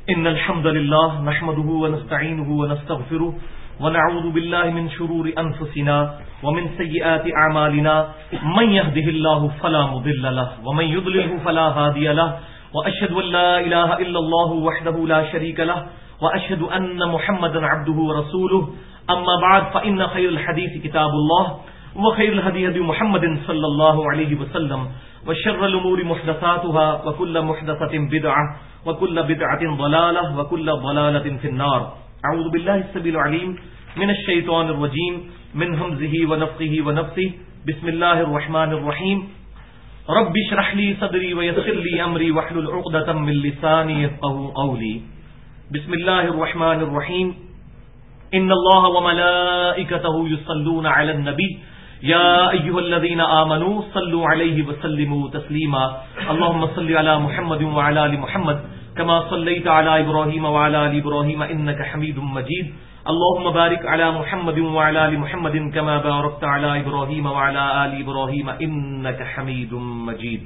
إن الحمد لله نحمده ونستعينه ونستغفره ونعوذ بالله من شرور أنفسنا ومن سيئات أعمالنا من يهده الله فلا مضل له ومن يضلله فلا هادي له وأشهد أن لا إله إلا الله وحده لا شريك له وأشهد أن محمدا عبده ورسوله أما بعد فإن خير الحديث كتاب الله وخير الهدي هدي محمد صلى الله عليه وسلم وشر الأمور محدثاتها وكل محدثة بدعة وكل بدعة ضلالة وكل ضلالة في النار. أعوذ بالله السميع العليم من الشيطان الرجيم من همزه ونفخه ونفثه. بسم الله الرحمن الرحيم. رب اشرح لي صدري ويسر لي أمري واحلل عقدة من لساني يفقهوا قولي. بسم الله الرحمن الرحيم. إن الله وملائكته يصلون على النبي يا أيها الذين آمنوا صلوا عليه وسلموا تسليما. اللهم صل على محمد وعلى آل محمد كما صليت على إبراهيم وعلى آل إبراهيم إنك حميد مجيد. اللهم بارك على محمد وعلى آل محمد كما باركت على إبراهيم وعلى آل إبراهيم إنك حميد مجيد.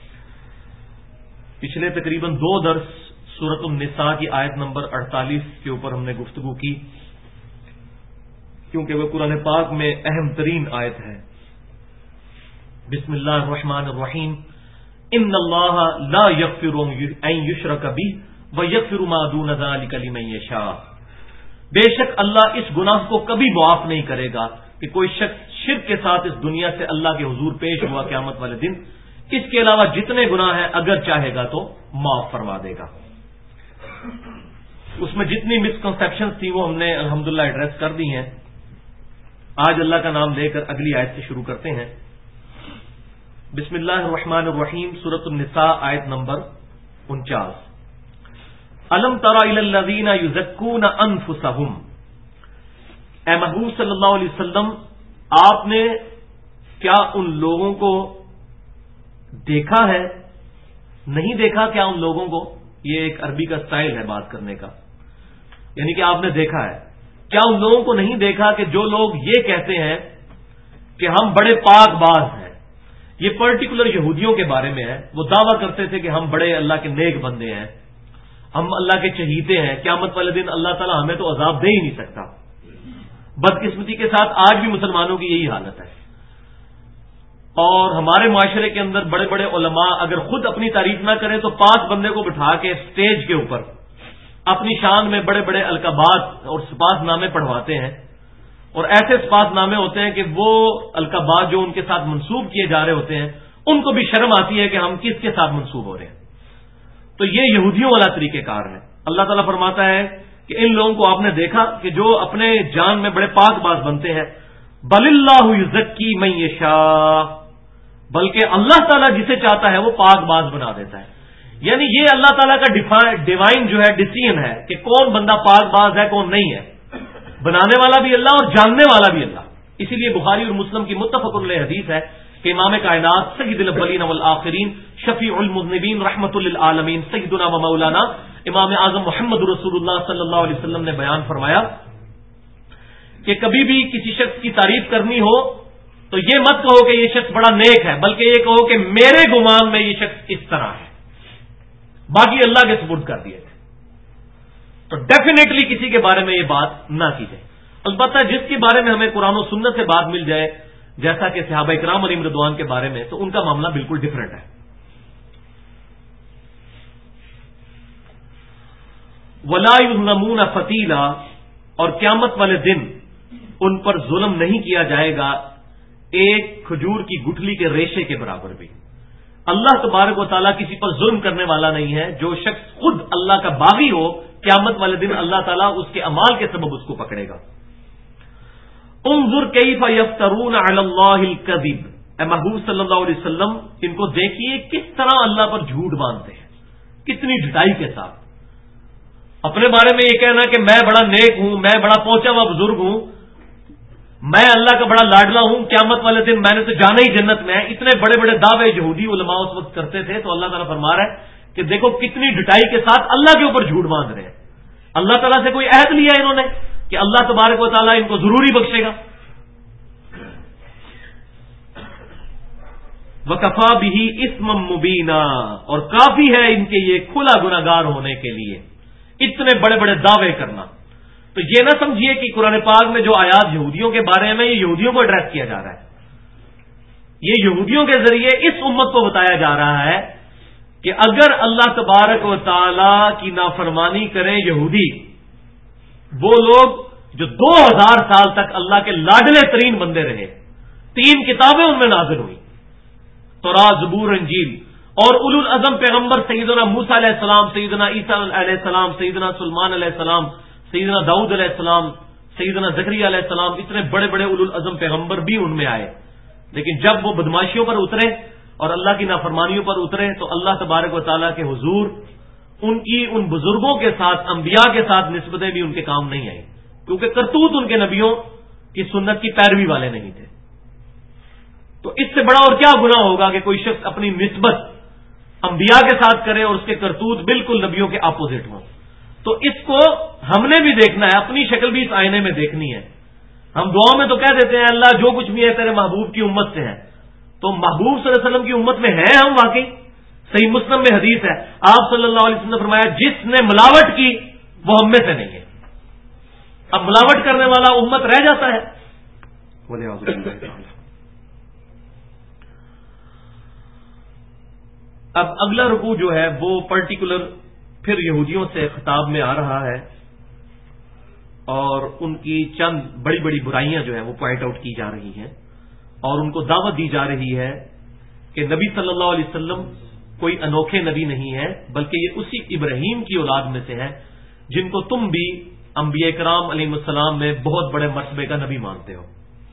پچھلے تقریباً 2 درس سورۃ النساء کی آیت نمبر 48 کے اوپر ہم نے گفتگو کی، کیونکہ وہ قرآن پاک میں اہم ترین آیت ہے. بسم اللہ الرحمن الرحیم. ان اللہ لا یغفر ان یشرک بہ ویغفر ما دون ذلک لمن یشاء. بے شک اللہ اس گناہ کو کبھی معاف نہیں کرے گا کہ کوئی شخص شرک کے ساتھ اس دنیا سے اللہ کے حضور پیش ہوا قیامت والے دن، اس کے علاوہ جتنے گناہ ہیں اگر چاہے گا تو معاف فرما دے گا. اس میں جتنی مسکنسیپشنز تھی وہ ہم نے الحمدللہ ایڈریس کر دی ہیں. آج اللہ کا نام لے کر اگلی آیت سے شروع کرتے ہیں. بسم اللہ الرحمن الرحیم. سورۃ النساء آیت نمبر 49. الم تر الی الذین یزکون انفسهم. اے محبوب صلی اللہ علیہ وسلم، آپ نے کیا ان لوگوں کو دیکھا ہے؟ نہیں دیکھا کیا ان لوگوں کو؟ یہ ایک عربی کا سٹائل ہے بات کرنے کا، یعنی کہ آپ نے دیکھا ہے. کیا ان لوگوں کو نہیں دیکھا کہ جو لوگ یہ کہتے ہیں کہ ہم بڑے پاک باز ہیں؟ یہ پرٹیکولر یہودیوں کے بارے میں ہے. وہ دعویٰ کرتے تھے کہ ہم بڑے اللہ کے نیک بندے ہیں، ہم اللہ کے چہیتے ہیں، قیامت والے دن اللہ تعالیٰ ہمیں تو عذاب دے ہی نہیں سکتا. بدقسمتی کے ساتھ آج بھی مسلمانوں کی یہی حالت ہے. اور ہمارے معاشرے کے اندر بڑے بڑے علماء اگر خود اپنی تعریف نہ کریں تو 5 بندے کو بٹھا کے اسٹیج کے اوپر اپنی شان میں بڑے بڑے القابات اور سپاس نامے پڑھواتے ہیں. اور ایسے سپاس نامے ہوتے ہیں کہ وہ القابات جو ان کے ساتھ منسوب کیے جا رہے ہوتے ہیں ان کو بھی شرم آتی ہے کہ ہم کس کے ساتھ منسوب ہو رہے ہیں. تو یہ یہودیوں والا طریقہ کار ہے. اللہ تعالیٰ فرماتا ہے کہ ان لوگوں کو آپ نے دیکھا کہ جو اپنے جان میں بڑے پاک باز بنتے ہیں. بل اللہ یزکی من یشاء. بلکہ اللہ تعالیٰ جسے چاہتا ہے وہ پاک باز بنا دیتا ہے. یعنی یہ اللہ تعالیٰ کا ڈیوائن جو ہے ڈیسیژن ہے کہ کون بندہ پاک باز ہے کون نہیں ہے. بنانے والا بھی اللہ اور جاننے والا بھی اللہ. اسی لیے بخاری اور مسلم کی متفق علیہ حدیث ہے کہ امام کائنات سید الاولین والآخرین شفیع المذنبین رحمۃ للعالمین سیدنا و مولانا امام اعظم محمد رسول اللہ صلی اللہ علیہ وسلم نے بیان فرمایا کہ کبھی بھی کسی شخص کی تعریف کرنی ہو تو یہ مت کہو کہ یہ شخص بڑا نیک ہے، بلکہ یہ کہو کہ میرے گمان میں یہ شخص اس طرح ہے، باقی اللہ کے سپرد کر دیے تھے. تو ڈیفینیٹلی کسی کے بارے میں یہ بات نہ کی جائے. البتہ جس کے بارے میں ہمیں قرآن و سنت سے بات مل جائے، جیسا کہ صحابہ اکرام علیہم رضوان کے بارے میں، تو ان کا معاملہ بالکل ڈفرینٹ ہے. وَلَا يُظْلَمُونَ فَتِيلًا. اور قیامت والے دن ان پر ظلم نہیں کیا جائے گا ایک کھجور کی گٹھلی کے ریشے کے برابر بھی. اللہ تبارک و تعالیٰ کسی پر ظلم کرنے والا نہیں ہے. جو شخص خود اللہ کا باغی ہو قیامت والے دن اللہ تعالیٰ اس کے اعمال کے سبب اس کو پکڑے گا. انظر کیف یفترون علی اللہ الکذب. اے محبوب صلی اللہ علیہ وسلم ان کو دیکھیے کس طرح اللہ پر جھوٹ باندھتے ہیں، کتنی ڈٹائی کے ساتھ. اپنے بارے میں یہ کہنا کہ میں بڑا نیک ہوں، میں بڑا پہنچا ہوا بزرگ ہوں، میں اللہ کا بڑا لاڈلا ہوں، قیامت والے دن میں نے تو جانا ہی جنت میں ہے. اتنے بڑے بڑے دعوے یہودی علماء اس وقت کرتے تھے. تو اللہ تعالیٰ فرما رہا ہے کہ دیکھو کتنی ڈٹائی کے ساتھ اللہ کے اوپر جھوٹ باندھ رہے ہیں. اللہ تعالیٰ سے کوئی عہد لیا انہوں نے کہ اللہ تبارک و تعالیٰ ان کو ضروری بخشے گا. وَكَفَى بِهِ إِثْمًا مُبِينًا. اور کافی ہے ان کے یہ کھلا گناہگار ہونے کے لیے. اتنے بڑے بڑے دعوے کرنا. تو یہ نہ سمجھیے کہ قرآن پاک میں جو آیات یہودیوں کے بارے میں یہ یہودیوں کو ایڈریس کیا جا رہا ہے. یہ یہودیوں کے ذریعے اس امت کو بتایا جا رہا ہے کہ اگر اللہ تبارک و تعالی کی نافرمانی کریں یہودی، وہ لوگ جو 2000 سال تک اللہ کے لاڈلے ترین بندے رہے، 3 کتابیں ان میں نازل ہوئی، تورات، زبور، انجیل، اور اولو العزم پیغمبر سیدنا موسیٰ علیہ السلام، سیدنا عیسیٰ علیہ السلام، سیدنا سلیمان علیہ السلام، سیدنا داؤد علیہ السلام، سیدنا زکریا علیہ السلام، اتنے بڑے بڑے اولو العزم پیغمبر بھی ان میں آئے. لیکن جب وہ بدماشیوں پر اترے اور اللہ کی نافرمانیوں پر اترے تو اللہ تبارک و تعالیٰ کے حضور ان کی ان بزرگوں کے ساتھ، انبیاء کے ساتھ نسبتیں بھی ان کے کام نہیں آئیں، کیونکہ کرتوت ان کے نبیوں کی سنت کی پیروی والے نہیں تھے. تو اس سے بڑا اور کیا گناہ ہوگا کہ کوئی شخص اپنی نسبت انبیاء کے ساتھ کرے اور اس کے کرتوت بالکل نبیوں کے اپوزٹ ہوں. تو اس کو ہم نے بھی دیکھنا ہے، اپنی شکل بھی اس آئینے میں دیکھنی ہے. ہم دعا میں تو کہہ دیتے ہیں اللہ جو کچھ بھی ہے تیرے محبوب کی امت سے ہے، تو محبوب صلی اللہ علیہ وسلم کی امت میں ہیں ہم واقعی؟ صحیح مسلم میں حدیث ہے، آپ صلی اللہ علیہ وسلم نے فرمایا جس نے ملاوٹ کی وہ ہم میں سے نہیں ہے. اب ملاوٹ کرنے والا امت رہ جاتا ہے. اب اگلا رکوع جو ہے وہ پرٹیکولر پھر یہودیوں سے خطاب میں آ رہا ہے اور ان کی چند بڑی بڑی برائیاں جو ہیں وہ پوائنٹ آؤٹ کی جا رہی ہیں اور ان کو دعوت دی جا رہی ہے کہ نبی صلی اللہ علیہ وسلم کوئی انوکھے نبی نہیں ہے، بلکہ یہ اسی ابراہیم کی اولاد میں سے ہے جن کو تم بھی انبیاء کرام علیہ السلام میں بہت بڑے مرتبے کا نبی مانتے ہو.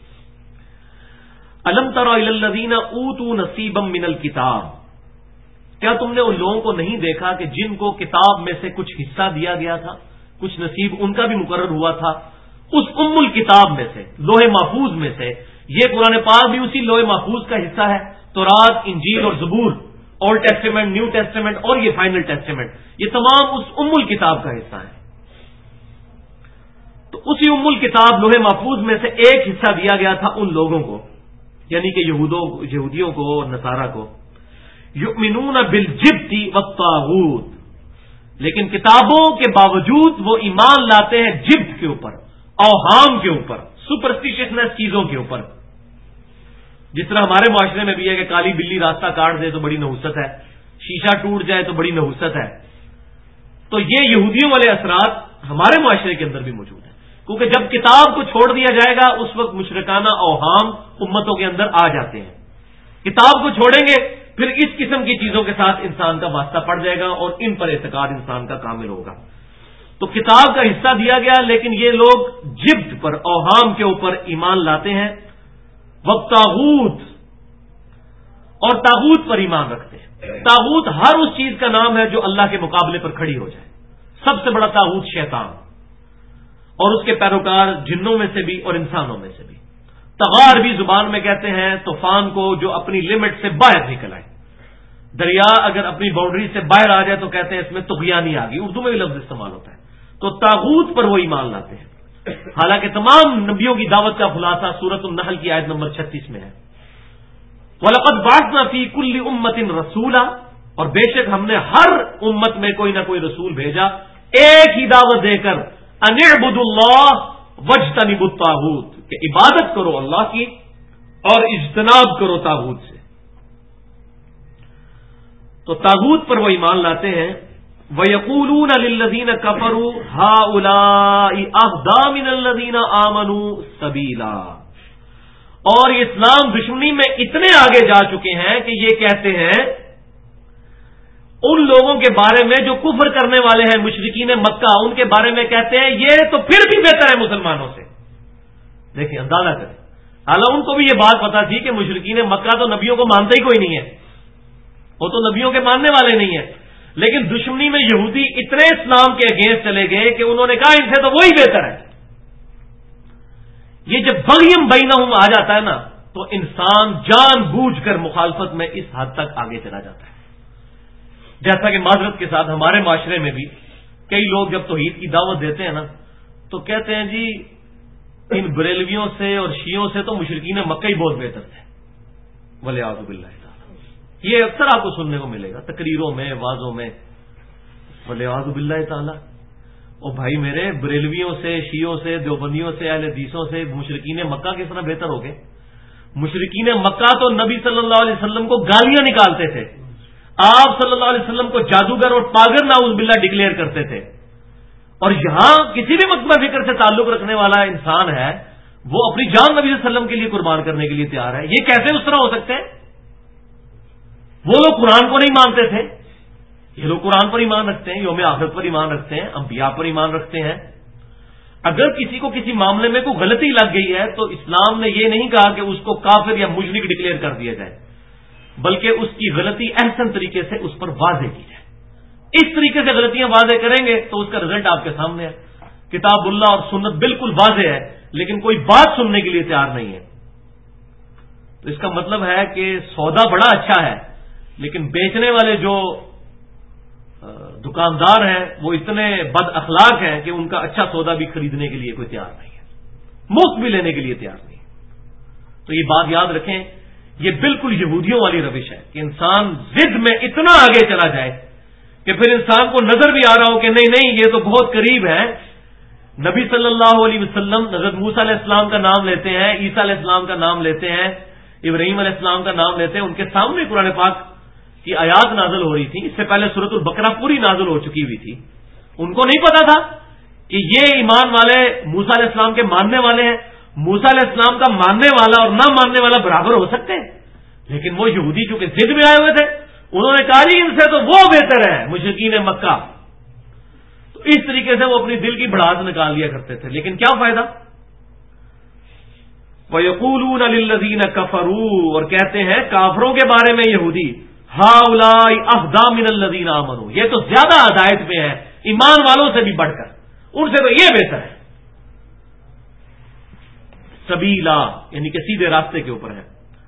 الم تر الی الذین اوتوا نصیبا من الکتاب، کیا تم نے ان لوگوں کو نہیں دیکھا کہ جن کو کتاب میں سے کچھ حصہ دیا گیا تھا، کچھ نصیب ان کا بھی مقرر ہوا تھا اس ام الکتاب میں سے، لوح محفوظ میں سے. یہ قرآن پاک بھی اسی لوح محفوظ کا حصہ ہے، تورات، انجیل اور زبور، اولڈ ٹیسٹیمنٹ، نیو ٹیسٹیمنٹ اور یہ فائنل ٹیسٹیمنٹ، یہ تمام اس ام الکتاب کا حصہ ہے. تو اسی ام الکتاب لوح محفوظ میں سے ایک حصہ دیا گیا تھا ان لوگوں کو، یعنی کہ یہودیوں کو اور نصارہ کو. یؤمنون بالجبت والطاغوت، لیکن کتابوں کے باوجود وہ ایمان لاتے ہیں جبت کے اوپر، اوہام کے اوپر، سپرسٹیشنس چیزوں کے اوپر. جس طرح ہمارے معاشرے میں بھی ہے کہ کالی بلی راستہ کاٹ دے تو بڑی نحوست ہے، شیشہ ٹوٹ جائے تو بڑی نحوست ہے. تو یہ یہودیوں والے اثرات ہمارے معاشرے کے اندر بھی موجود ہیں، کیونکہ جب کتاب کو چھوڑ دیا جائے گا اس وقت مشرکانہ اوہام امتوں کے اندر آ جاتے ہیں. کتاب کو چھوڑیں گے پھر اس قسم کی چیزوں کے ساتھ انسان کا واسطہ پڑ جائے گا اور ان پر اعتقاد انسان کا کامل ہوگا. تو کتاب کا حصہ دیا گیا، لیکن یہ لوگ جبت پر، اوہام کے اوپر ایمان لاتے ہیں. وطاغوت، اور تاغوت پر ایمان رکھتے ہیں. تاغوت ہر اس چیز کا نام ہے جو اللہ کے مقابلے پر کھڑی ہو جائے. سب سے بڑا تاغوت شیطان اور اس کے پیروکار جنوں میں سے بھی اور انسانوں میں سے بھی. تغار بھی زبان میں کہتے ہیں طوفان کو جو اپنی لمٹ سے باہر نکل آئے. دریا اگر اپنی باؤنڈری سے باہر آ جائے تو کہتے ہیں اس میں طغیانی آ گئی، اردو میں بھی لفظ استعمال ہوتا ہے. تو تاغوت پر وہ ایمان لاتے ہیں. حالانکہ تمام نبیوں کی دعوت کا خلاصہ سورۃ النحل کی آیت نمبر 36 میں ہے. وَلَقَدْ بَعَثْنَا فِي كُلِّ أُمَّةٍ رَسُولًا، اور بے شک ہم نے ہر امت میں کوئی نہ کوئی رسول بھیجا ایک ہی دعوت دے کر، أَنِ اعْبُدُوا اللَّهَ وَاجْتَنِبُوا الطَّاغُوتَ، کہ عبادت کرو اللہ کی اور اجتناب کرو طاغوت سے. تو طاغوت پر وہ ایمان لاتے ہیں. وَيَقُولُونَ لِلَّذِينَ كَفَرُوا هَؤُلَاءِ أَهْدَىٰ مِنَ الَّذِينَ آمَنُوا سَبِيلًا، اور یہ اسلام دشمنی میں اتنے آگے جا چکے ہیں کہ یہ کہتے ہیں ان لوگوں کے بارے میں جو کفر کرنے والے ہیں، مشرکین مکہ، ان کے بارے میں کہتے ہیں یہ تو پھر بھی بہتر ہے مسلمانوں سے. دیکھیں اندازہ کریں، حالانکہ ان کو بھی یہ بات پتا تھی کہ مشرکین مکہ تو نبیوں کو مانتے ہی کوئی نہیں ہے، وہ تو نبیوں کے ماننے والے نہیں ہیں. لیکن دشمنی میں یہودی اتنے اسلام کے اگینسٹ چلے گئے کہ انہوں نے کہا ان سے تو وہی بہتر ہے. یہ جب بغیم بینہم آ جاتا ہے نا تو انسان جان بوجھ کر مخالفت میں اس حد تک آگے چلا جاتا ہے. جیسا کہ معذرت کے ساتھ ہمارے معاشرے میں بھی کئی لوگ جب توحید کی دعوت دیتے ہیں نا تو کہتے ہیں جی ان بریلویوں سے اور شیعوں سے تو مشرکین مکہ ہی بہت بہتر تھے. ولیعوذ باللہ تعالی، یہ اکثر آپ کو سننے کو ملے گا تقریروں میں، وعظوں میں. ولیعوذ باللہ تعالی. او بھائی میرے، بریلویوں سے، شیعوں سے، دیوبندیوں سے، اہل حدیثوں سے مشرکین مکہ کس طرح بہتر ہو گئے؟ مشرکین مکہ تو نبی صلی اللہ علیہ وسلم کو گالیاں نکالتے تھے، آپ صلی اللہ علیہ وسلم کو جادوگر اور پاگل نعوذ باللہ ڈکلیئر کرتے تھے، اور یہاں کسی بھی مکتبہ فکر سے تعلق رکھنے والا انسان ہے وہ اپنی جان نبی صلی اللہ علیہ وسلم کے لیے قربان کرنے کے لیے تیار ہے. یہ کیسے اس طرح ہو سکتے ہیں؟ وہ لوگ قرآن کو نہیں مانتے تھے، یہ لوگ قرآن پر ایمان رکھتے ہیں، یوم آخرت پر ایمان رکھتے ہیں، انبیاء پر ایمان رکھتے ہیں. اگر کسی کو کسی معاملے میں کوئی غلطی لگ گئی ہے تو اسلام نے یہ نہیں کہا کہ اس کو کافر یا مشرک ڈکلیئر کر دیا جائے، بلکہ اس کی غلطی احسن طریقے سے اس پر واضح کی جائے. اس طریقے سے غلطیاں واضح کریں گے تو اس کا رزلٹ آپ کے سامنے ہے. کتاب اللہ اور سنت بالکل واضح ہے، لیکن کوئی بات سننے کے لیے تیار نہیں ہے. تو اس کا مطلب ہے کہ سودا بڑا اچھا ہے، لیکن بیچنے والے جو دکاندار ہیں وہ اتنے بد اخلاق ہیں کہ ان کا اچھا سودا بھی خریدنے کے لیے کوئی تیار نہیں ہے، مفت بھی لینے کے لیے تیار نہیں ہے. تو یہ بات یاد رکھیں، یہ بالکل یہودیوں والی روش ہے کہ انسان ضد میں اتنا آگے چلا جائے کہ پھر انسان کو نظر بھی آ رہا ہو کہ نہیں نہیں یہ تو بہت قریب ہے. نبی صلی اللہ علیہ وسلم حضرت موسیٰ علیہ السلام کا نام لیتے ہیں، عیسیٰ علیہ السلام کا نام لیتے ہیں، ابراہیم علیہ السلام کا نام لیتے ہیں، ان کے سامنے قرآن پاک کی آیات نازل ہو رہی تھی. اس سے پہلے سورۃ البقرہ پوری نازل ہو چکی ہوئی تھی. ان کو نہیں پتا تھا کہ یہ ایمان والے موسیٰ علیہ السلام کے ماننے والے ہیں. موسیٰ علیہ السلام کا ماننے والا اور نہ ماننے والا برابر ہو سکتے ہیں، لیکن وہ یہودی چونکہ ضد میں آئے ہوئے تھے، انہوں نے کہا جی ان سے تو وہ بہتر ہے مشرکین مکہ. تو اس طریقے سے وہ اپنی دل کی بھڑاس نکال لیا کرتے تھے، لیکن کیا فائدہ؟ وَيَقُولُونَ لِلَّذِينَ كَفَرُوا، اور کہتے ہیں کافروں کے بارے میں یہودی، هَؤُلَاءِ أَهْدَىٰ مِنَ الَّذِينَ آمَنُوا، یہ تو زیادہ ہدایت پہ ہے ایمان والوں سے بھی بڑھ کر، ان سے تو یہ بہتر ہے. سبیلا یعنی کہ سیدھے راستے کے اوپر ہے.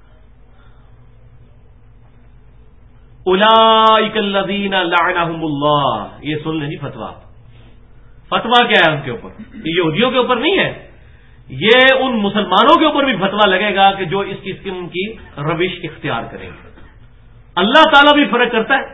اولئک الذین لعنہم اللہ، یہ سن لیں جی فتویٰ. فتویٰ کیا ہے ان کے اوپر؟ یہ یہودیوں کے اوپر نہیں ہے، یہ ان مسلمانوں کے اوپر بھی فتویٰ لگے گا کہ جو اس قسم کی روش اختیار کریں گے. اللہ تعالیٰ بھی فرق کرتا ہے.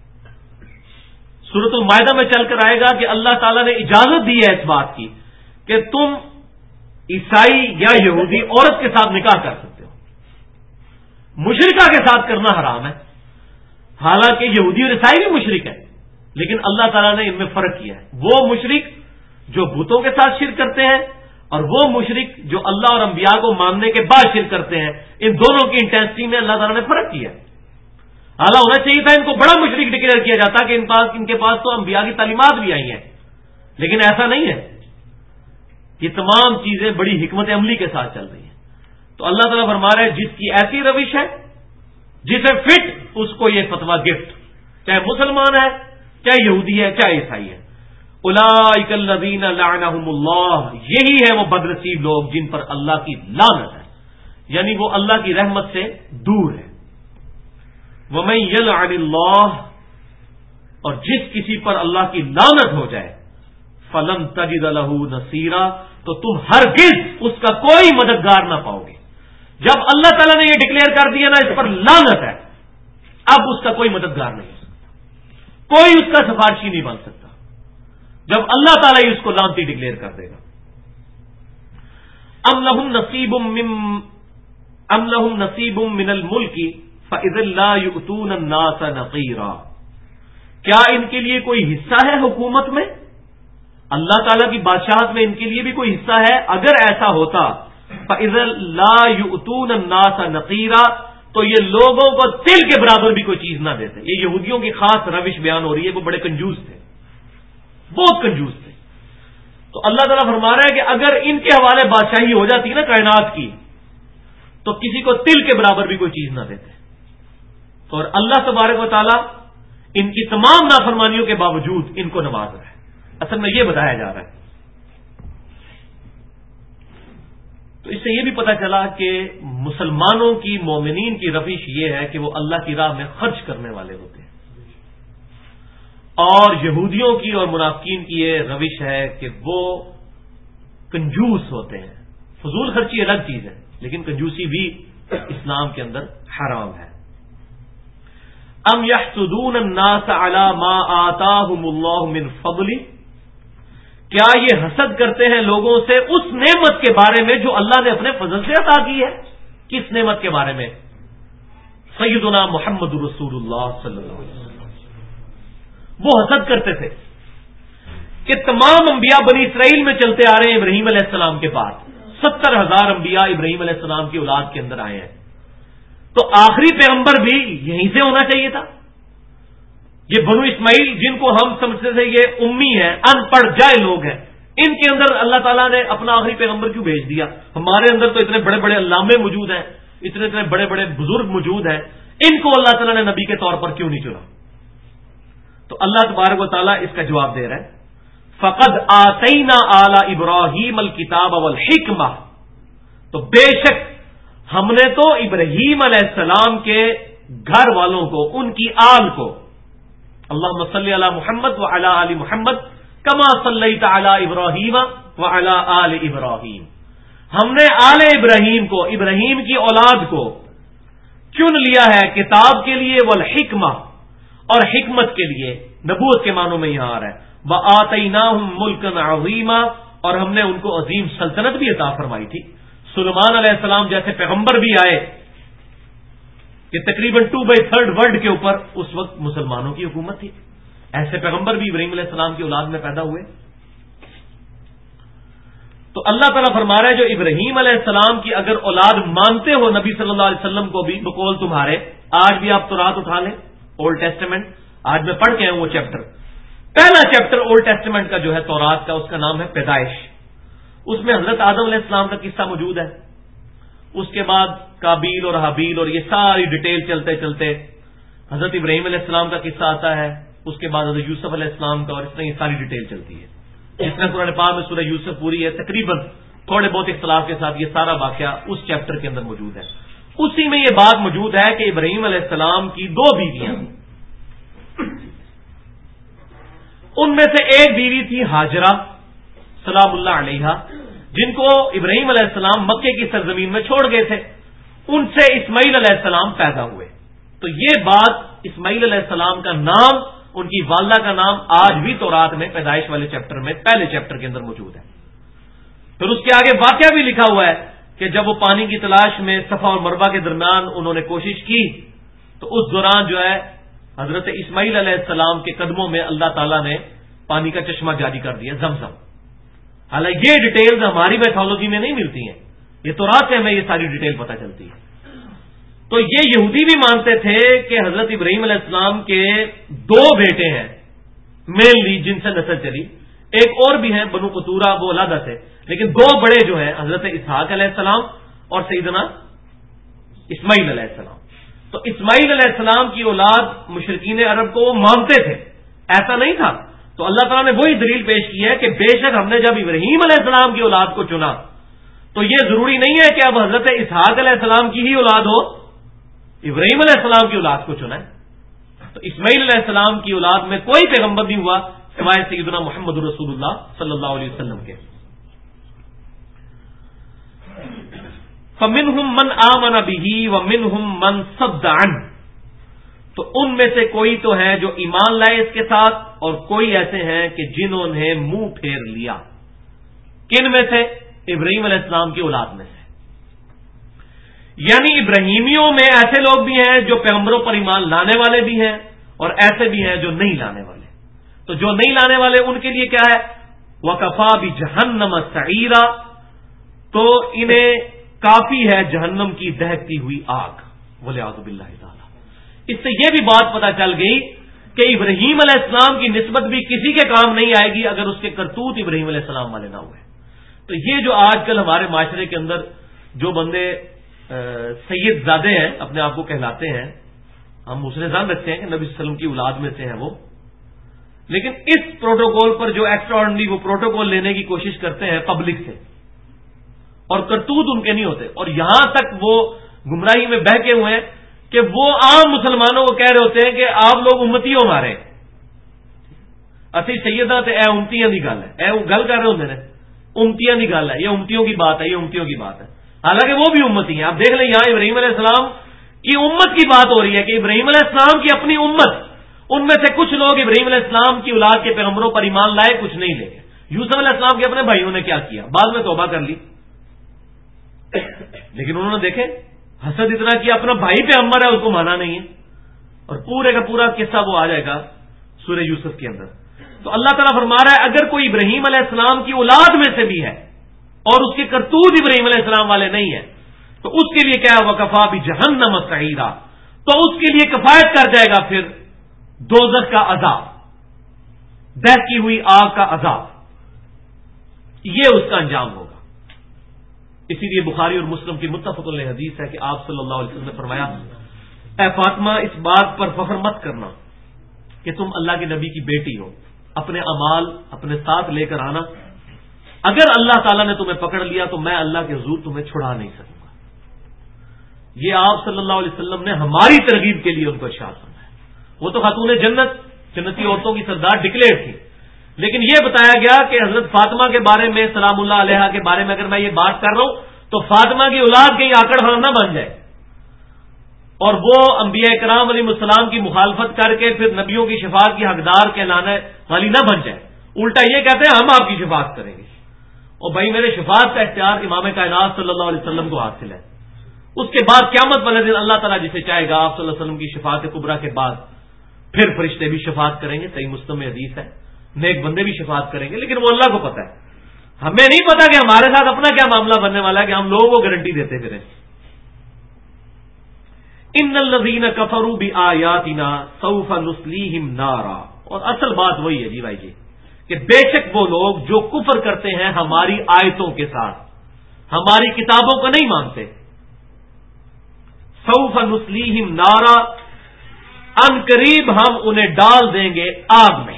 سورۃ المائدہ میں چل کر آئے گا کہ اللہ تعالیٰ نے اجازت دی ہے اس بات کی کہ تم عیسائی یا یہودی عورت کے ساتھ نکاح کر سکتے ہو، مشرکہ کے ساتھ کرنا حرام ہے. حالانکہ یہودی اور عیسائی بھی مشرک ہے، لیکن اللہ تعالیٰ نے ان میں فرق کیا ہے. وہ مشرک جو بتوں کے ساتھ شرک کرتے ہیں اور وہ مشرک جو اللہ اور انبیاء کو ماننے کے بعد شرک کرتے ہیں، ان دونوں کی انٹینسٹی میں اللہ تعالیٰ نے فرق کیا. حالانکہ ہونا چاہیے تھا ان کو بڑا مشرک ڈکلیئر کیا جاتا کہ ان کے پاس تو انبیاء کی تعلیمات بھی آئی ہیں، لیکن ایسا نہیں ہے. یہ تمام چیزیں بڑی حکمت عملی کے ساتھ چل رہی ہیں. تو اللہ تعالیٰ فرما رہے ہیں جس کی ایسی روش ہے، جسے فٹ اس کو یہ فتویٰ گفٹ، چاہے مسلمان ہے، چاہے یہودی ہے، چاہے عیسائی ہے. اولئک الذین لعنہم اللہ، یہی ہے وہ بدنصیب لوگ جن پر اللہ کی لعنت ہے، یعنی وہ اللہ کی رحمت سے دور ہے. ومن یلعن اللہ، اور جس کسی پر اللہ کی لعنت ہو جائے، فلن تجد لہ نصیرا، تو تم ہرگز اس کا کوئی مددگار نہ پاؤ گے. جب اللہ تعالیٰ نے یہ ڈکلیئر کر دیا نا اس پر لعنت ہے، اب اس کا کوئی مددگار نہیں ہو سکتا، کوئی اس کا سفارشی نہیں بن سکتا جب اللہ تعالیٰ ہی اس کو لعنتی ڈکلیئر کر دے گا. ام لہم نصیب من الملک فاذا لا یؤتون الناس نقیرا، کیا ان کے لیے کوئی حصہ ہے حکومت میں؟ اللہ تعالیٰ کی بادشاہت میں ان کے لیے بھی کوئی حصہ ہے؟ اگر ایسا ہوتا فاذا لا یؤتون الناس نقیرا، تو یہ لوگوں کو تل کے برابر بھی کوئی چیز نہ دیتے. یہ یہودیوں کی خاص روش بیان ہو رہی ہے، وہ بڑے کنجوس تھے، بہت کنجوس تھے. تو اللہ تعالیٰ فرما رہا ہے کہ اگر ان کے حوالے بادشاہی ہو جاتی نا کائنات کی، تو کسی کو تل کے برابر بھی کوئی چیز نہ دیتے. اور اللہ تبارک و تعالیٰ ان کی تمام نافرمانیوں کے باوجود ان کو نواز رہا ہے. اصل میں یہ بتایا جا رہا ہے. تو اس سے یہ بھی پتا چلا کہ مسلمانوں کی، مومنین کی روش یہ ہے کہ وہ اللہ کی راہ میں خرچ کرنے والے ہوتے ہیں، اور یہودیوں کی اور منافقین کی یہ روش ہے کہ وہ کنجوس ہوتے ہیں. فضول خرچی الگ چیز ہے، لیکن کنجوسی بھی اسلام کے اندر حرام ہے. ام یحسدون الناس علی ما آتاہم اللہ من فضلہ، کیا یہ حسد کرتے ہیں لوگوں سے اس نعمت کے بارے میں جو اللہ نے اپنے فضل سے عطا کی ہے؟ کس نعمت کے بارے میں؟ سیدنا محمد رسول اللہ صلی اللہ علیہ وسلم۔ وہ حسد کرتے تھے کہ تمام انبیاء بنی اسرائیل میں چلتے آ رہے ہیں ابراہیم علیہ السلام کے بعد، 70,000 انبیاء ابراہیم علیہ السلام کی اولاد کے اندر آئے ہیں، تو آخری پیغمبر بھی یہیں سے ہونا چاہیے تھا۔ یہ بنو اسماعیل جن کو ہم سمجھتے تھے یہ امی ہیں، ان پڑھ جائے لوگ ہیں، ان کے اندر اللہ تعالیٰ نے اپنا آخری پیغمبر کیوں بھیج دیا؟ ہمارے اندر تو اتنے بڑے بڑے علامے موجود ہیں، اتنے بڑے بڑے بزرگ موجود ہیں، ان کو اللہ تعالیٰ نے نبی کے طور پر کیوں نہیں چنا؟ تو اللہ تبارک و تعالیٰ اس کا جواب دے رہا ہے، فقد آتینا آل ابراہیم الکتاب والحکمہ، تو بے شک ہم نے تو ابراہیم علیہ السلام کے گھر والوں کو، ان کی آل کو، اللہم صلی علی محمد وعلی آل محمد کما صلیت علی ابراہیم وعلی آل ابراہیم، ہم نے آل ابراہیم کو، ابراہیم کی اولاد کو چن لیا ہے کتاب کے لیے، والحکمہ، اور حکمت کے لیے، نبوت کے معنوں میں یہاں آ رہا ہے، وآتیناہم ملکا عظیما، اور ہم نے ان کو عظیم سلطنت بھی عطا فرمائی تھی۔ سلیمان علیہ السلام جیسے پیغمبر بھی آئے کہ تقریباً 2/3 ورلڈ کے اوپر اس وقت مسلمانوں کی حکومت تھی، ایسے پیغمبر بھی ابراہیم علیہ السلام کی اولاد میں پیدا ہوئے۔ تو اللہ تعالیٰ فرما رہا ہے جو ابراہیم علیہ السلام کی اگر اولاد مانتے ہو نبی صلی اللہ علیہ وسلم کو بھی بقول تمہارے، آج بھی آپ تورات اٹھا لیں، اولڈ ٹیسٹمنٹ، آج میں پڑھ کے آیا ہوں وہ چیپٹر، پہلا چیپٹر اولڈ ٹیسٹمنٹ کا جو ہے تورات کا، اس کا نام ہے پیدائش، اس میں حضرت آدم علیہ السلام کا قصہ موجود ہے، اس کے بعد کابیل اور حابیل اور یہ ساری ڈیٹیل چلتے چلتے حضرت ابراہیم علیہ السلام کا قصہ آتا ہے، اس کے بعد حضرت یوسف علیہ السلام کا، اور اس طرح یہ ساری ڈیٹیل چلتی ہے۔ جس طرح قرآن پاک میں سورہ یوسف پوری ہے، تقریباً تھوڑے بہت اختلاف کے ساتھ یہ سارا واقعہ اس چیپٹر کے اندر موجود ہے۔ اسی میں یہ بات موجود ہے کہ ابراہیم علیہ السلام کی 2 بیویاں، ان میں سے ایک بیوی تھی ہاجرہ سلام اللہ علیہا، جن کو ابراہیم علیہ السلام مکے کی سرزمین میں چھوڑ گئے تھے، ان سے اسماعیل علیہ السلام پیدا ہوئے۔ تو یہ بات اسماعیل علیہ السلام کا نام، ان کی والدہ کا نام آج بھی تورات میں پیدائش والے چیپٹر میں پہلے چیپٹر کے اندر موجود ہے۔ پھر اس کے آگے واقعہ بھی لکھا ہوا ہے کہ جب وہ پانی کی تلاش میں صفا اور مروہ کے درمیان انہوں نے کوشش کی تو اس دوران جو ہے حضرت اسماعیل علیہ السلام کے قدموں میں اللہ تعالیٰ نے پانی کا چشمہ جاری کر دیا، زمزم۔ حالانکہ یہ ڈیٹیلز ہماری میتھولوجی میں نہیں ملتی ہیں، یہ تورات سے ہمیں یہ ساری ڈیٹیل پتہ چلتی ہے۔ تو یہ یہودی بھی مانتے تھے کہ حضرت ابراہیم علیہ السلام کے 2 بیٹے ہیں مینلی جن سے نسل چلی، ایک اور بھی ہیں بنو قطورہ، وہ علیحدہ سے، لیکن 2 بڑے جو ہیں حضرت اسحاق علیہ السلام اور سیدنا اسماعیل علیہ السلام۔ تو اسماعیل علیہ السلام کی اولاد مشرکین عرب کو وہ مانتے تھے، ایسا نہیں تھا۔ تو اللہ تعالیٰ نے وہی دلیل پیش کی ہے کہ بے شک ہم نے جب ابراہیم علیہ السلام کی اولاد کو چنا تو یہ ضروری نہیں ہے کہ اب حضرت اسحاق علیہ السلام کی ہی اولاد ہو، ابراہیم علیہ السلام کی اولاد کو چنا ہے۔ تو اسماعیل علیہ السلام کی اولاد میں کوئی پیغمبر نہیں ہوا سوائے سیدنا محمد رسول اللہ صلی اللہ علیہ وسلم کے۔ فَمِنْهُمْ مَنْ آمَنَ بِهِ وَمِنْهُمْ مَنْ صَدَّ عَنْهُ، تو ان میں سے کوئی تو ہیں جو ایمان لائے اس کے ساتھ، اور کوئی ایسے ہیں کہ جنہوں نے منہ پھیر لیا۔ کن میں سے؟ ابراہیم علیہ السلام کی اولاد میں سے، یعنی ابراہیمیوں میں ایسے لوگ بھی ہیں جو پیغمبروں پر ایمان لانے والے بھی ہیں، اور ایسے بھی ہیں جو نہیں لانے والے۔ تو جو نہیں لانے والے ان کے لیے کیا ہے؟ وَكَفَى بِجَهَنَّمَ سَعِيرًا، تو انہیں کافی ہے جہنم کی دہکتی ہوئی آگ، وَلِعِياذُ بِاللَّهِ تعالی۔ اس سے یہ بھی بات پتہ چل گئی کہ ابراہیم علیہ السلام کی نسبت بھی کسی کے کام نہیں آئے گی اگر اس کے کرتوت ابراہیم علیہ السلام والے نہ ہوئے۔ تو یہ جو آج کل ہمارے معاشرے کے اندر جو بندے سید زادے ہیں، اپنے آپ کو کہلاتے ہیں، ہم حسن ظن رکھتے ہیں کہ نبی صلی اللہ علیہ وسلم کی اولاد میں سے ہیں وہ، لیکن اس پروٹوکول پر جو ایکسٹرا آرڈنری وہ پروٹوکول لینے کی کوشش کرتے ہیں پبلک سے، اور کرتوت ان کے نہیں ہوتے، اور یہاں تک وہ گمراہی میں بہکے ہوئے ہیں کہ وہ عام مسلمانوں کو کہہ رہے ہوتے ہیں کہ آپ لوگ امتی ہو ہمارے، اسی سیدہ تے اے امتیاں دی گل ہے، اے وہ گل کر رہے ہوتے ہیں امتیاں دی گل ہے، یہ امتیوں کی بات ہے، یہ امتیوں کی بات ہے، حالانکہ وہ بھی امتی ہیں۔ آپ دیکھ لیں یہاں ابراہیم علیہ السلام کی امت کی بات ہو رہی ہے کہ ابراہیم علیہ السلام کی اپنی امت، ان میں سے کچھ لوگ ابراہیم علیہ السلام کی اولاد کے پیغمبروں پر ایمان لائے، کچھ نہیں لے گئے، یوسف علیہ السلام کے اپنے بھائیوں نے کیا کیا؟ بعد میں توبہ کر لی، لیکن انہوں نے دیکھے حسد اتنا کیا، اپنا بھائی پیغمبر ہے اس کو مانا نہیں ہے، اور پورے کا پورا قصہ وہ آ جائے گا سورہ یوسف کے اندر۔ تو اللہ تعالیٰ فرما رہا ہے اگر کوئی ابراہیم علیہ السلام کی اولاد میں سے بھی ہے اور اس کے کرتوت ابراہیم علیہ السلام والے نہیں ہیں تو اس کے لیے کیا وکفا بھی جہنم سعیرا، تو اس کے لیے کفایت کر جائے گا پھر دوزخ کا عذاب، دہتی ہوئی آگ کا عذاب، یہ اس کا انجام ہوگا۔ اسی لیے بخاری اور مسلم کی متفق علیہ حدیث ہے کہ آپ صلی اللہ علیہ وسلم نے فرمایا اے فاطمہ اس بات پر فخر مت کرنا کہ تم اللہ کے نبی کی بیٹی ہو، اپنے اعمال اپنے ساتھ لے کر آنا، اگر اللہ تعالیٰ نے تمہیں پکڑ لیا تو میں اللہ کے حضور تمہیں چھڑا نہیں سکوں گا۔ یہ آپ صلی اللہ علیہ وسلم نے ہماری ترغیب کے لیے ان کو ارشاد فرمایا۔ وہ تو خاتون جنت، جنتی عورتوں کی سردار ڈکلیئر تھی، لیکن یہ بتایا گیا کہ حضرت فاطمہ کے بارے میں سلام اللہ علیہا کے بارے میں اگر میں یہ بات کر رہا ہوں تو فاطمہ کی اولاد کہیں آکڑ خان نہ بن جائے اور وہ انبیاء کرام علیہ السلام کی مخالفت کر کے پھر نبیوں کی شفاعت کی حقدار کہلانے والی نہ بن جائے، الٹا یہ کہتے ہیں ہم آپ کی شفاعت کریں گے۔ اور بھائی میرے شفاعت کا اختیار امام کائنات صلی اللہ علیہ وسلم کو حاصل ہے، اس کے بعد قیامت والے دن اللہ تعالیٰ جسے چاہے گا آپ صلی اللہ علیہ وسلم کی شفاعت کبریٰ کے بعد پھر فرشتے بھی شفاعت کریں گے، صحیح مسلم میں حدیث ہے، نیک بندے بھی شفاعت کریں گے، لیکن وہ اللہ کو پتہ ہے، ہمیں نہیں پتا کہ ہمارے ساتھ اپنا کیا معاملہ بننے والا ہے کہ ہم لوگوں کو گارنٹی دیتے پھریں۔ ان الذین کفروا بآیاتنا سوف نصلیہم نارا، اور اصل بات وہی ہے جی بھائی جی کہ بے شک وہ لوگ جو کفر کرتے ہیں ہماری آیتوں کے ساتھ، ہماری کتابوں کو نہیں مانتے، سوف نصلیہم نارا، ان قریب ہم انہیں ڈال دیں گے آگ میں۔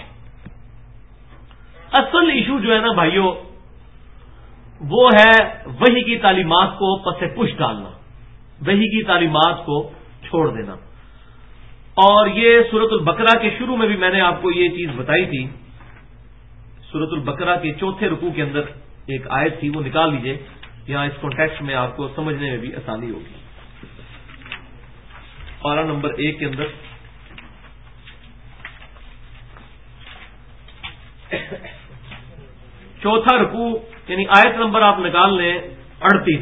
اصل ایشو جو ہے نا بھائیوں وہ ہے وحی کی تعلیمات کو پس پش ڈالنا، وحی کی تعلیمات کو چھوڑ دینا۔ اور یہ سورۃ البقرہ کے شروع میں بھی میں نے آپ کو یہ چیز بتائی تھی، سورۃ البقرہ کے 4 رکوع کے اندر ایک آیت تھی، وہ نکال لیجئے، یہاں اس کانٹیکسٹ میں آپ کو سمجھنے میں بھی آسانی ہوگی۔ پارہ نمبر 1 کے اندر چوتھا رکوع یعنی آیت نمبر آپ نکال لیں 38،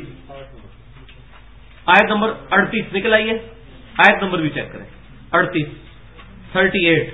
آیت نمبر 38 نکل آئیے، آیت نمبر بھی چیک کریں 38 38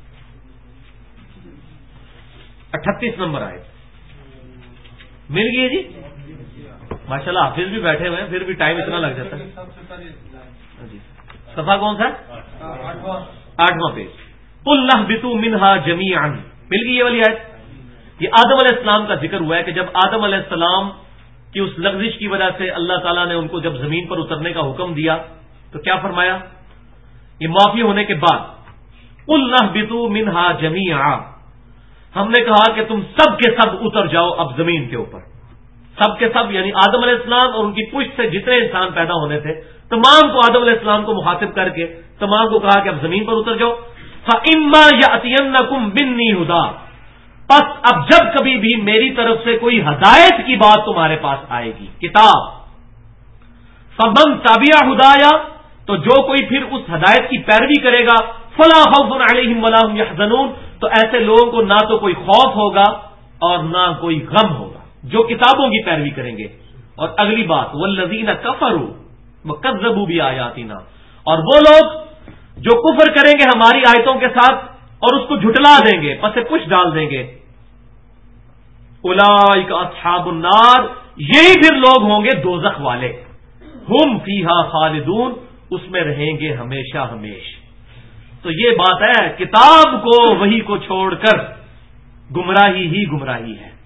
38 نمبر آیت مل گئی جی، ماشاءاللہ حافظ بھی بیٹھے ہوئے ہیں پھر بھی ٹائم اتنا لگ جاتا ہے جی۔ صفحہ کون سا؟ 8واں پیج۔ قُلْ اهْبِطُوا مِنْهَا جَمِيعًا، مل گئی یہ والی آیت۔ یہ آدم علیہ السلام کا ذکر ہوا ہے کہ جب آدم علیہ السلام کی اس لغزش کی وجہ سے اللہ تعالیٰ نے ان کو جب زمین پر اترنے کا حکم دیا تو کیا فرمایا؟ یہ معافی ہونے کے بعد قُلْ اهْبِطُوا مِنْهَا جَمِيعًا، ہم نے کہا کہ تم سب کے سب اتر جاؤ اب زمین کے اوپر، سب کے سب یعنی آدم علیہ السلام اور ان کی پشت سے جتنے انسان پیدا ہونے تھے تمام کو آدم علیہ السلام کو مخاطب کر کے تمام کو کہا کہ اب زمین پر اتر جاؤ۔ فَإِمَّا يَأْتِيَنَّكُمْ مِنِّي هُدًى، پس اب جب کبھی بھی میری طرف سے کوئی ہدایت کی بات تمہارے پاس آئے گی، کتاب، فَمَن تَبِعَ هُدَايَ، تو جو کوئی پھر اس ہدایت کی پیروی کرے گا، فَلَا خَوْفٌ عَلَيْهِمْ وَلَا هُمْ يَحْزَنُونَ، تو ایسے لوگوں کو نہ تو کوئی خوف ہوگا اور نہ کوئی غم ہوگا جو کتابوں کی پیروی کریں گے۔ اور اگلی بات وَالَّذِينَ كَفَرُوا وَكَذَّبُوا بِآيَاتِنَا، اور وہ لوگ جو کفر کریں گے ہماری آیتوں کے ساتھ اور اس کو جھٹلا دیں گے، پس پش ڈال دیں گے، اولئک اصحاب النار، یہی پھر لوگ ہوں گے دوزخ والے، ہم فیہا خالدون، اس میں رہیں گے ہمیشہ ہمیش۔ تو یہ بات ہے کتاب کو وحی کو چھوڑ کر گمراہی ہی گمراہی ہے۔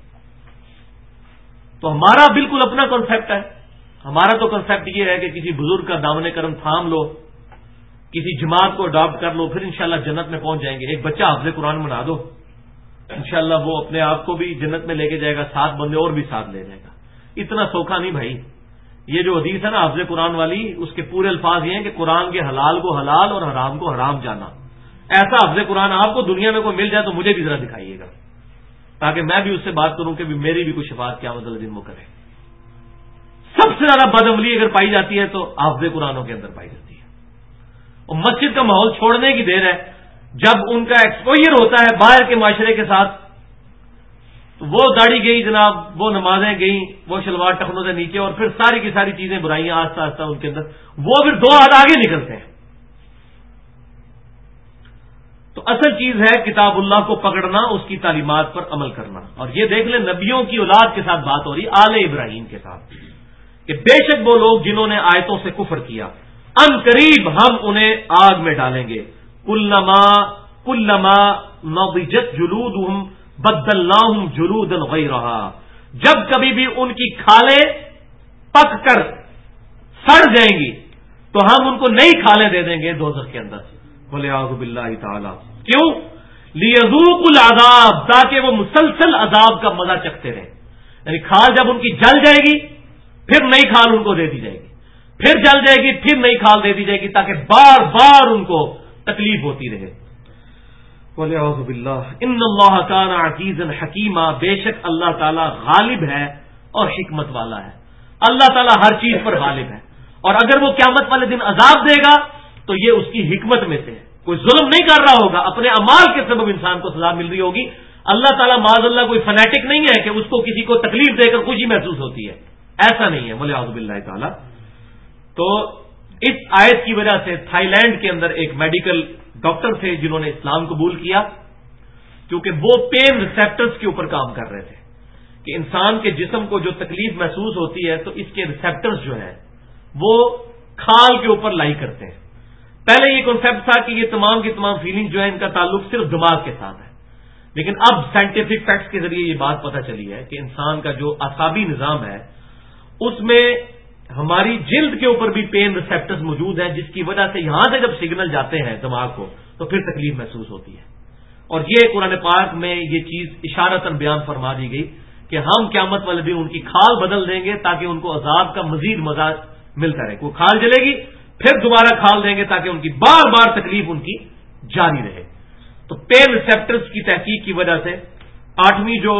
تو ہمارا بالکل اپنا کنسپٹ ہے، ہمارا تو کنسپٹ یہ ہے کہ کسی بزرگ کا دامن کرم تھام لو، کسی جماعت کو اڈاپٹ کر لو، پھر انشاءاللہ جنت میں پہنچ جائیں گے۔ ایک بچہ حافظ قرآن بنا دو، انشاءاللہ وہ اپنے آپ کو بھی جنت میں لے کے جائے گا، 7 بندے اور بھی ساتھ لے جائے گا۔ اتنا سوکھا نہیں بھائی، یہ جو حدیث ہے نا حافظ قرآن والی، اس کے پورے الفاظ یہ ہیں کہ قرآن کے حلال کو حلال اور حرام کو حرام جانا۔ ایسا حافظ قرآن آپ کو دنیا میں کوئی مل جائے تو مجھے بھی ذرا دکھائیے گا، تاکہ میں بھی اس سے بات کروں کہ میری بھی کوئی شفاعت قیامت والے دن وہ کرے۔ سب سے زیادہ بدعملی اگر پائی جاتی ہے تو حافظ قرآنوں کے اندر پائی جاتی ہے، اور مسجد کا ماحول چھوڑنے کی دیر ہے جب ان کا ایکسپوئر ہوتا ہے باہر کے معاشرے کے ساتھ، وہ داڑھی گئی جناب، وہ نمازیں گئیں، وہ شلوار ٹخنوں سے نیچے، اور پھر ساری کی ساری چیزیں برائیاں آہستہ آہستہ ان کے اندر، وہ پھر 2 ہاتھ آگے نکلتے ہیں۔ تو اصل چیز ہے کتاب اللہ کو پکڑنا، اس کی تعلیمات پر عمل کرنا۔ اور یہ دیکھ لیں نبیوں کی اولاد کے ساتھ بات ہو رہی، آل ابراہیم کے ساتھ، کہ بے شک وہ لوگ جنہوں نے آیتوں سے کفر کیا، ان قریب ہم انہیں آگ میں ڈالیں گے، کلما نضجت جلودہم بدلناہم جلودا غیرہا، جب کبھی بھی ان کی کھالیں پک کر سڑ جائیں گی تو ہم ان کو نئی کھالیں دے دیں گے دوزخ کے اندر، ولیعوذ باللہ تعالی۔ کیوں؟ لیذوقوا العذاب، تاکہ وہ مسلسل عذاب کا مزہ چکھتے رہیں۔ یعنی کھال جب ان کی جل جائے گی پھر نئی کھال ان کو دے دی جائے گی، پھر جل جائے گی پھر نئی کھال دے دی جائے گی، تاکہ بار بار ان کو تکلیف ہوتی رہے۔ وَلِعَوْذُ بِاللَّهِ ان اللہ کان عزیزا حکیما، بے شک اللہ تعالی غالب ہے اور حکمت والا ہے۔ اللہ تعالی ہر چیز پر غالب ہے، اور اگر وہ قیامت والے دن عذاب دے گا تو یہ اس کی حکمت میں سے ہے۔ کوئی ظلم نہیں کر رہا ہوگا، اپنے اعمال کے سبب انسان کو سزا مل رہی ہوگی۔ اللہ تعالیٰ معاذ اللہ کوئی فنیٹک نہیں ہے کہ اس کو کسی کو تکلیف دے کر خوشی محسوس ہوتی ہے، ایسا نہیں ہے، وَلِعَوْذُ بِاللَّهِ تعالی۔ تو اس آیت کی وجہ سے تھائی لینڈ کے اندر ایک میڈیکل ڈاکٹر تھے جنہوں نے اسلام قبول کیا، کیونکہ وہ پین ریسیپٹرز کے اوپر کام کر رہے تھے کہ انسان کے جسم کو جو تکلیف محسوس ہوتی ہے تو اس کے ریسیپٹرز جو ہیں وہ کھال کے اوپر لائی کرتے ہیں۔ پہلے یہ کنسیپٹ تھا کہ یہ تمام کی تمام فیلنگ جو ہے ان کا تعلق صرف دماغ کے ساتھ ہے، لیکن اب سائنٹیفک فیکٹس کے ذریعے یہ بات پتہ چلی ہے کہ انسان کا جو اعصابی نظام ہے اس میں ہماری جلد کے اوپر بھی پین ریسیپٹرز موجود ہیں، جس کی وجہ سے یہاں سے جب سگنل جاتے ہیں دماغ کو تو پھر تکلیف محسوس ہوتی ہے۔ اور یہ قرآن پاک میں یہ چیز اشارتاً بیان فرما دی گئی کہ ہم قیامت والے دن ان کی کھال بدل دیں گے تاکہ ان کو عذاب کا مزید مزہ ملتا رہے۔ کوئی کھال جلے گی پھر دوبارہ کھال دیں گے تاکہ ان کی بار بار تکلیف ان کی جاری رہے۔ تو پین ریسیپٹرز کی تحقیق کی وجہ سے 8ویں جو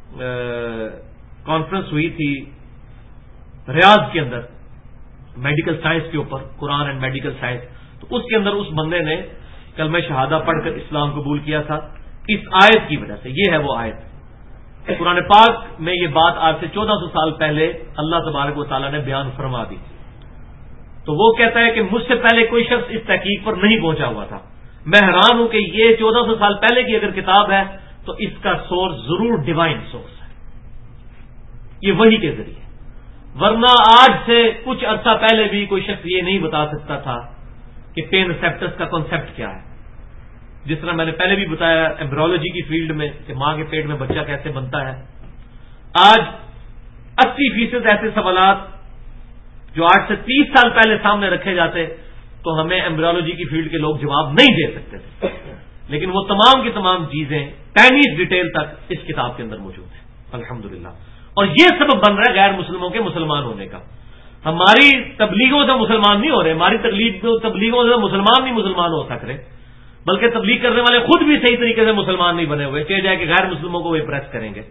کانفرنس ہوئی تھی ریاض کے اندر میڈیکل سائنس کے اوپر، قرآن اینڈ میڈیکل سائنس، تو اس کے اندر اس بندے نے کلمہ شہادہ پڑھ کر اسلام قبول کیا تھا اس آیت کی وجہ سے۔ یہ ہے وہ آیت، قرآن پاک میں یہ بات آج سے 1400 سال پہلے اللہ تبارک و تعالیٰ نے بیان فرما دی۔ تو وہ کہتا ہے کہ مجھ سے پہلے کوئی شخص اس تحقیق پر نہیں پہنچا ہوا تھا، میں حیران ہوں کہ یہ 1400 سال پہلے کی اگر کتاب ہے تو اس کا سورس ضرور ڈیوائن سورس ہے، یہ وحی کے ذریعے، ورنہ آج سے کچھ عرصہ پہلے بھی کوئی شخص یہ نہیں بتا سکتا تھا کہ پین ریسیپٹرز کا کانسیپٹ کیا ہے۔ جس طرح میں نے پہلے بھی بتایا ایمبریولوجی کی فیلڈ میں کہ ماں کے پیٹ میں بچہ کیسے بنتا ہے، آج 80% ایسے سوالات جو آج سے 30 سال پہلے سامنے رکھے جاتے تو ہمیں ایمبریولوجی کی فیلڈ کے لوگ جواب نہیں دے سکتے تھے، لیکن وہ تمام کی تمام چیزیں ٹائنیز ڈیٹیل تک اس کتاب کے اندر موجود ہیں الحمدللہ۔ اور یہ سبب بن رہا ہے غیر مسلموں کے مسلمان ہونے کا۔ ہماری تبلیغوں سے مسلمان نہیں ہو رہے، ہماری تبلیغوں سے مسلمان نہیں مسلمان ہو سک رہے، بلکہ تبلیغ کرنے والے خود بھی صحیح طریقے سے مسلمان نہیں بنے ہوئے، کہ جائے کہ غیر مسلموں کو وہ امپریس کریں گے۔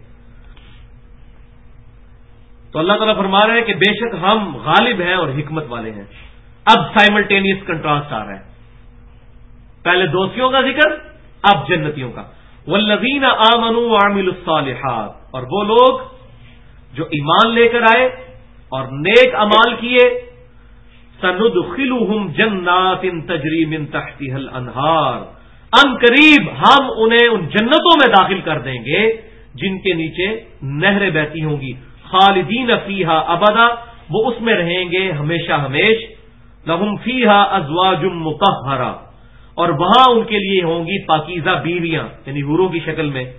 تو اللہ تعالیٰ فرما رہے ہیں کہ بے شک ہم غالب ہیں اور حکمت والے ہیں۔ اب سائملٹینیس کنٹراسٹ آ رہا ہے، پہلے دوستیوں کا ذکر، اب جنتیوں کا۔ والذین آمنوا وعملوا الصالحات، اور وہ لوگ جو ایمان لے کر آئے اور نیک اعمال کیے، سندخلہم جنات تجری من تحتها الانہار، ان قریب ہم انہیں ان جنتوں میں داخل کر دیں گے جن کے نیچے نہریں بہتی ہوں گی، خالدین فیہا ابدا، وہ اس میں رہیں گے ہمیشہ ہمیش، لہم فیہا ازواج مطہرہ، اور وہاں ان کے لیے ہوں گی پاکیزہ بیویاں یعنی حوروں کی شکل میں،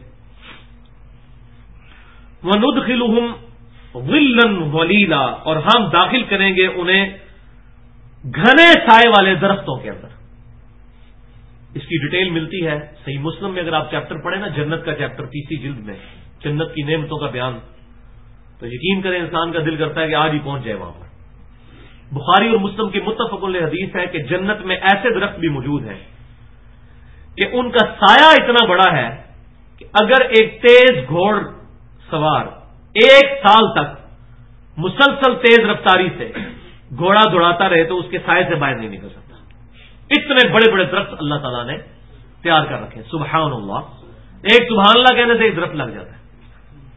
وندخلہم ظلا ظلیلا، اور ہم داخل کریں گے انہیں گھنے سائے والے درختوں کے اندر۔ اس کی ڈیٹیل ملتی ہے صحیح مسلم میں، اگر آپ چیپٹر پڑھیں نا جنت کا چیپٹر 30 جلد میں، جنت کی نعمتوں کا بیان، تو یقین کریں انسان کا دل کرتا ہے کہ آج ہی پہنچ جائے وہاں پر۔ بخاری اور مسلم کی متفق علیہ حدیث ہے کہ جنت میں ایسے درخت بھی موجود ہیں کہ ان کا سایہ اتنا بڑا ہے کہ اگر ایک تیز گھوڑ سوار 1 سال تک مسلسل تیز رفتاری سے گھوڑا دوڑاتا رہے تو اس کے سائے سے باہر نہیں نکل سکتا، اتنے بڑے بڑے درخت اللہ تعالیٰ نے تیار کر رکھے، سبحان اللہ، ایک سبحان اللہ کہنے سے ایک درخت لگ جاتا ہے۔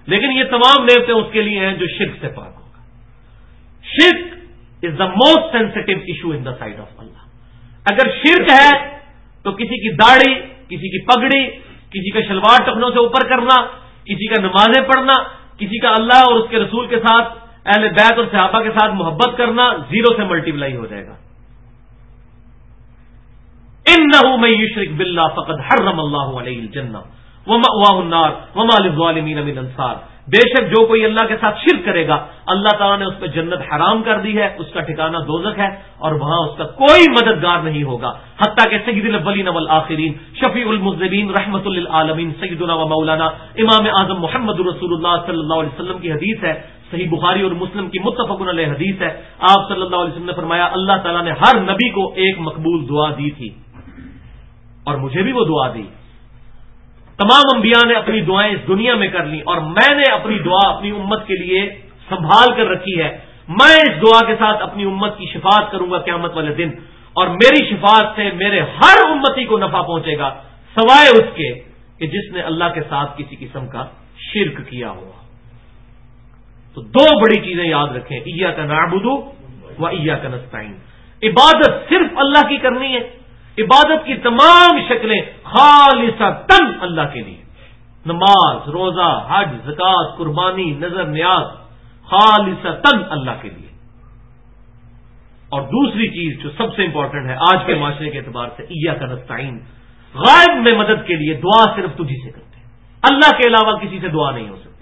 لیکن یہ تمام نعمتیں اس کے لیے ہیں جو شرک سے پاک ہوگا. شرک is the most sensitive issue in the side of اللہ. اگر شرک ہے تو کسی کی داڑھی، کسی کی پگڑی، کسی کا شلوار ٹخنوں سے اوپر کرنا، کسی کا نمازیں پڑھنا، کسی کا اللہ اور اس کے رسول کے ساتھ، اہل بیت اور صحابہ کے ساتھ محبت کرنا زیرو سے ملٹیپلائی ہو جائے گا. انہ من یشرک باللہ فقد حرم اللہ علیہ الجنہ ومأواہ النار وما للظالمین من انصار. بے شک جو کوئی اللہ کے ساتھ شرک کرے گا اللہ تعالیٰ نے اس پہ جنت حرام کر دی ہے، اس کا ٹھکانہ دوزخ ہے اور وہاں اس کا کوئی مددگار نہیں ہوگا. حتیٰ کہ سید الاولین والآخرین شفیع المذنبین رحمۃ للعالمین سیدنا و مولانا امام اعظم محمد رسول اللہ صلی اللہ علیہ وسلم کی حدیث ہے، صحیح بخاری اور مسلم کی متفق علیہ حدیث ہے. آپ صلی اللہ علیہ وسلم نے فرمایا اللہ تعالیٰ نے ہر نبی کو ایک مقبول دعا دی تھی اور مجھے بھی وہ دعا دی. تمام انبیاء نے اپنی دعائیں اس دنیا میں کر لی اور میں نے اپنی دعا اپنی امت کے لیے سنبھال کر رکھی ہے. میں اس دعا کے ساتھ اپنی امت کی شفاعت کروں گا قیامت والے دن، اور میری شفاعت سے میرے ہر امتی کو نفع پہنچے گا سوائے اس کے کہ جس نے اللہ کے ساتھ کسی قسم کا شرک کیا ہوا. تو دو بڑی چیزیں یاد رکھیں، ایاک نعبد و ایاک نستعین. عبادت صرف اللہ کی کرنی ہے، عبادت کی تمام شکلیں خالصتاً اللہ کے لیے، نماز، روزہ، حج، زکات، قربانی، نذر، نیاز، خالصتاً اللہ کے لیے. اور دوسری چیز جو سب سے امپورٹنٹ ہے آج کے معاشرے کے اعتبار سے، ایاک نستعین، غائب میں مدد کے لیے دعا صرف تجھی سے کرتے ہیں، اللہ کے علاوہ کسی سے دعا نہیں ہو سکتی.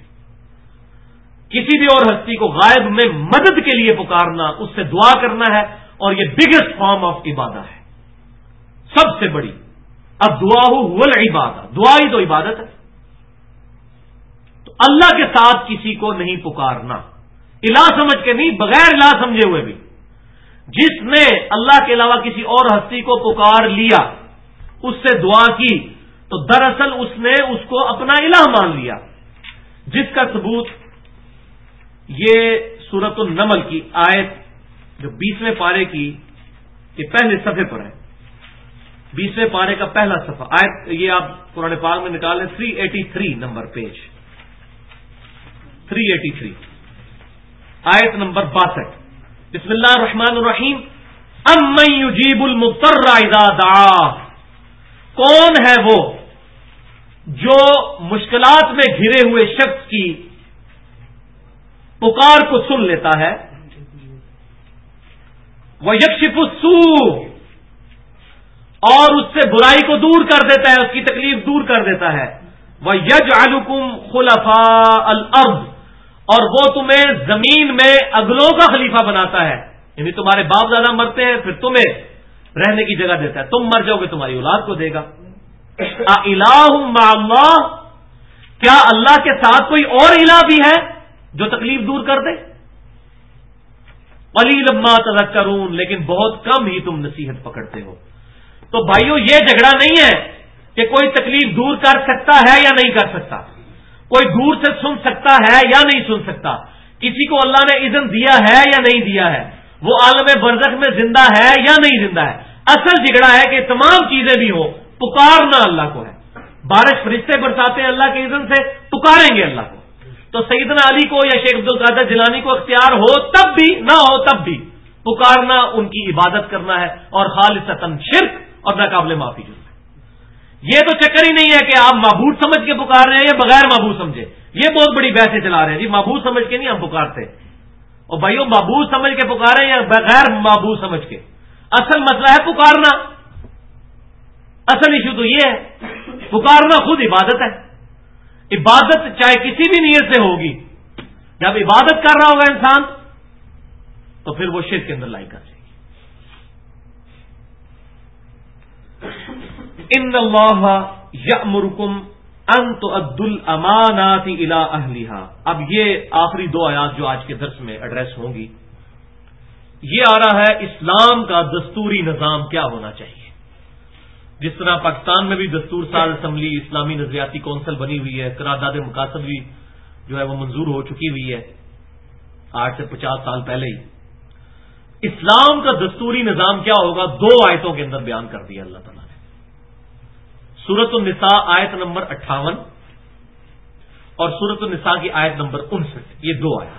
کسی بھی اور ہستی کو غائب میں مدد کے لیے پکارنا، اس سے دعا کرنا ہے، اور یہ بگیسٹ فارم آف عبادت ہے، سب سے بڑی. اب دعا ہو العبادہ، دعا ہی تو عبادت ہے. تو اللہ کے ساتھ کسی کو نہیں پکارنا، الہ سمجھ کے نہیں، بغیر الہ سمجھے ہوئے بھی. جس نے اللہ کے علاوہ کسی اور ہستی کو پکار لیا، اس سے دعا کی، تو دراصل اس نے اس کو اپنا الہ مان لیا، جس کا ثبوت یہ سورۃ النمل کی آیت جو 20ویں پارے کی یہ پہلے صفحے پر ہے، 20ویں پارے کا پہلا صفحہ آیت، یہ آپ قرآن پاک میں نکال لیں، 383 نمبر پیج 383 آیت نمبر 62. بسم اللہ الرحمن الرحیم. امن یجیب المضطر اذا دعاہ، کون ہے وہ جو مشکلات میں گھرے ہوئے شخص کی پکار کو سن لیتا ہے، وَيَكْشِفُ السُّوءَ، اور اس سے برائی کو دور کر دیتا ہے، اس کی تکلیف دور کر دیتا ہے، وَيَجْعَلُكُمْ خُلَفَاءَ الْأَرْضِ، اور وہ تمہیں زمین میں اگلوں کا خلیفہ بناتا ہے، یعنی تمہارے باپ دادا مرتے ہیں پھر تمہیں رہنے کی جگہ دیتا ہے، تم مر جاؤ گے تمہاری اولاد کو دے گا. اِلَٰهٌ مَّعَ اللَّهِ، کیا اللہ کے ساتھ کوئی اور الہ بھی ہے جو تکلیف دور کر دے؟ قلیلا ما تذکرون، لیکن بہت کم ہی تم نصیحت پکڑتے ہو. تو بھائیو یہ جھگڑا نہیں ہے کہ کوئی تکلیف دور کر سکتا ہے یا نہیں کر سکتا، کوئی دور سے سن سکتا ہے یا نہیں سن سکتا، کسی کو اللہ نے اذن دیا ہے یا نہیں دیا ہے، وہ عالم برزخ میں زندہ ہے یا نہیں زندہ ہے. اصل جھگڑا ہے کہ تمام چیزیں بھی ہوں، پکارنا اللہ کو ہے. بارش فرشتے برساتے ہیں اللہ کے اذن سے، پکاریں گے اللہ کو. تو سیدنا علی کو یا شیخ عبد القادر جیلانی کو اختیار ہو تب بھی، نہ ہو تب بھی پکارنا ان کی عبادت کرنا ہے، اور خالصتاً شرک اور ناقابل معافی جرم ہے. یہ تو چکر ہی نہیں ہے کہ آپ معبود سمجھ کے پکار رہے ہیں یا بغیر معبود سمجھے. یہ بہت بڑی بحثیں چلا رہے ہیں جی، معبود سمجھ کے نہیں ہم پکارتے. اور بھائیو معبود سمجھ کے پکارے یا بغیر معبود سمجھ کے، اصل مسئلہ ہے پکارنا. اصل ایشو تو یہ ہے، پکارنا خود عبادت ہے. عبادت چاہے کسی بھی نیت سے ہوگی، جب عبادت کر رہا ہوگا انسان تو پھر وہ شرک کے اندر لائی کر جائے گی. ان اللہ یأمرکم ان تؤدوا الامانات الی اہلہا. اب یہ آخری دو آیات جو آج کے درس میں ایڈریس ہوں گی، یہ آ رہا ہے اسلام کا دستوری نظام کیا ہونا چاہیے. جس طرح پاکستان میں بھی دستور ساز اسمبلی اسلامی نظریاتی کونسل بنی ہوئی ہے، قرارداد مقاصد بھی جو ہے وہ منظور ہو چکی ہوئی ہے آج سے 50 سال پہلے ہی. اسلام کا دستوری نظام کیا ہوگا، دو آیتوں کے اندر بیان کر دیا اللہ تعالیٰ نے. سورۃ النساء آیت نمبر 58 اور سورۃ النساء کی آیت نمبر 59، یہ دو آیات۔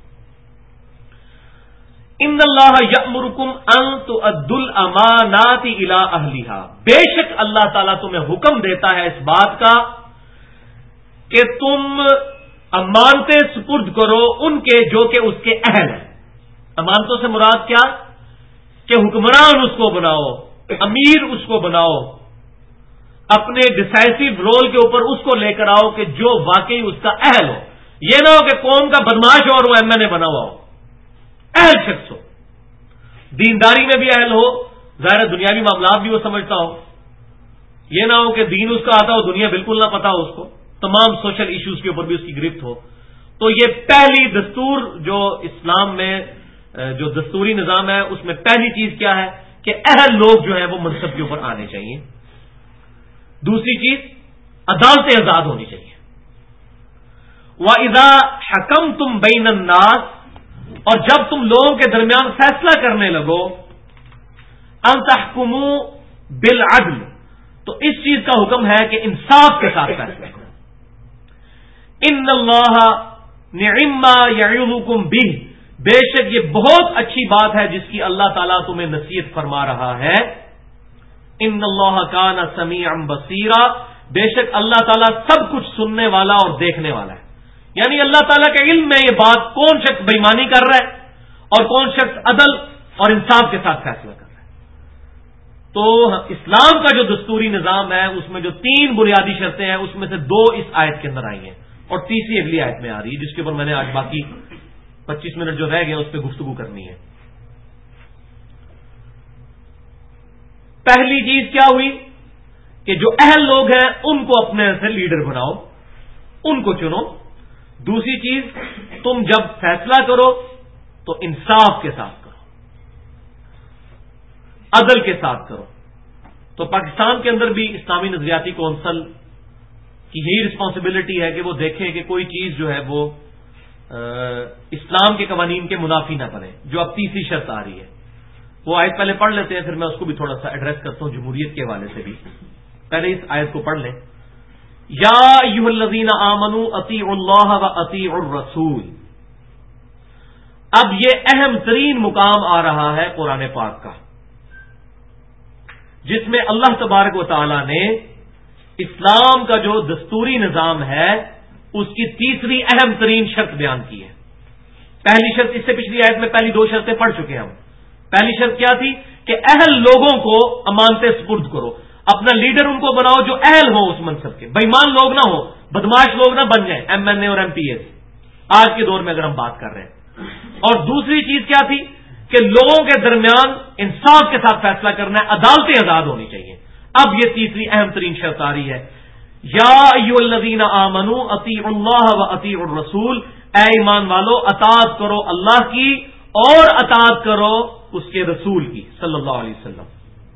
ان اللہ یأمرکم ان تؤدوا الامانات الی اہلھا، بے شک اللہ تعالیٰ تمہیں حکم دیتا ہے اس بات کا کہ تم امانتیں سپرد کرو ان کے جو کہ اس کے اہل ہیں۔ امانتوں سے مراد کیا؟ کہ حکمران اس کو بناؤ، امیر اس کو بناؤ، اپنے ڈسائسو رول کے اوپر اس کو لے کر آؤ کہ جو واقعی اس کا اہل ہو۔ یہ نہ ہو کہ قوم کا بدماش اور وہ ایم این اے بنا ہوا ہو، اہل شخص ہو، دینداری میں بھی اہل ہو، ظاہر دنیاوی معاملات بھی وہ سمجھتا ہو۔ یہ نہ ہو کہ دین اس کا آتا ہو، دنیا بالکل نہ پتا ہو اس کو، تمام سوشل ایشوز کے اوپر بھی اس کی گرفت ہو۔ تو یہ پہلی دستور جو اسلام میں جو دستوری نظام ہے اس میں پہلی چیز کیا ہے کہ اہل لوگ جو ہیں وہ منصب کے اوپر آنے چاہیے۔ دوسری چیز عدالتیں آزاد ہونی چاہیے۔ وَإِذَا حَكَمْتُمْ بَيْنَ النَّاسِ، اور جب تم لوگوں کے درمیان فیصلہ کرنے لگو، أَن تَحْكُمُوا بِالْعَدْلِ، تو اس چیز کا حکم ہے کہ انصاف کے ساتھ فیصلہ کرو۔ إِنَّ اللَّهَ نِعِمَّ مَا يَعِظُكُم بِهِ، بے شک یہ بہت اچھی بات ہے جس کی اللہ تعالیٰ تمہیں نصیحت فرما رہا ہے۔ ان اللہ کان سمیعا بصیرا، بے شک اللہ تعالیٰ سب کچھ سننے والا اور دیکھنے والا ہے۔ یعنی اللہ تعالیٰ کے علم میں یہ بات کون شخص بےایمانی کر رہا ہے اور کون شخص عدل اور انصاف کے ساتھ فیصلہ کر رہا ہے۔ تو اسلام کا جو دستوری نظام ہے اس میں جو 3 بنیادی شرطیں ہیں اس میں سے 2 اس آیت کے اندر آئی ہیں اور تیسری اگلی آیت میں آ رہی ہے، جس کے اوپر میں نے آج باقی 25 منٹ جو رہ گئے اس پہ گفتگو کرنی ہے۔ پہلی چیز کیا ہوئی کہ جو اہل لوگ ہیں ان کو اپنے سے لیڈر بناؤ، ان کو چنو۔ دوسری چیز، تم جب فیصلہ کرو تو انصاف کے ساتھ کرو، عدل کے ساتھ کرو۔ تو پاکستان کے اندر بھی اسلامی نظریاتی کونسل کی یہی رسپانسبلٹی ہے کہ وہ دیکھے کہ کوئی چیز جو ہے وہ اسلام کے قوانین کے منافی نہ بنے۔ جو اب تیسری شرط آ رہی ہے وہ آیت پہلے پڑھ لیتے ہیں، پھر میں اس کو بھی تھوڑا سا ایڈریس کرتا ہوں جمہوریت کے حوالے سے بھی۔ پہلے اس آیت کو پڑھ لیں، یا ایھا الذین آمنوا اطیعوا اللہ واطیعوا الرسول۔ اب یہ اہم ترین مقام آ رہا ہے قرآن پاک کا، جس میں اللہ تبارک و تعالی نے اسلام کا جو دستوری نظام ہے اس کی تیسری اہم ترین شرط بیان کی ہے۔ پہلی شرط اس سے پچھلی آیت میں پہلی 2 شرطیں پڑھ چکے ہیں ہم۔ پہلی شرط کیا تھی کہ اہل لوگوں کو امانتیں سپرد کرو، اپنا لیڈر ان کو بناؤ جو اہل ہو اس منصب کے، بےمان لوگ نہ ہو، بدماش لوگ نہ بن جائیں، ایم این اے اور ایم پی ایس آج کے دور میں اگر ہم بات کر رہے ہیں۔ اور دوسری چیز کیا تھی کہ لوگوں کے درمیان انصاف کے ساتھ فیصلہ کرنا ہے، عدالتیں آزاد ہونی چاہیے۔ اب یہ تیسری اہم ترین شرط آ رہی ہے، یا ایھا الذین آمنوا اطیعوا اللہ واطیعوا الرسول، اے ایمان والو اطاعت کرو اللہ کی اور اطاعت کرو اس کے رسول کی صلی اللہ علیہ وسلم۔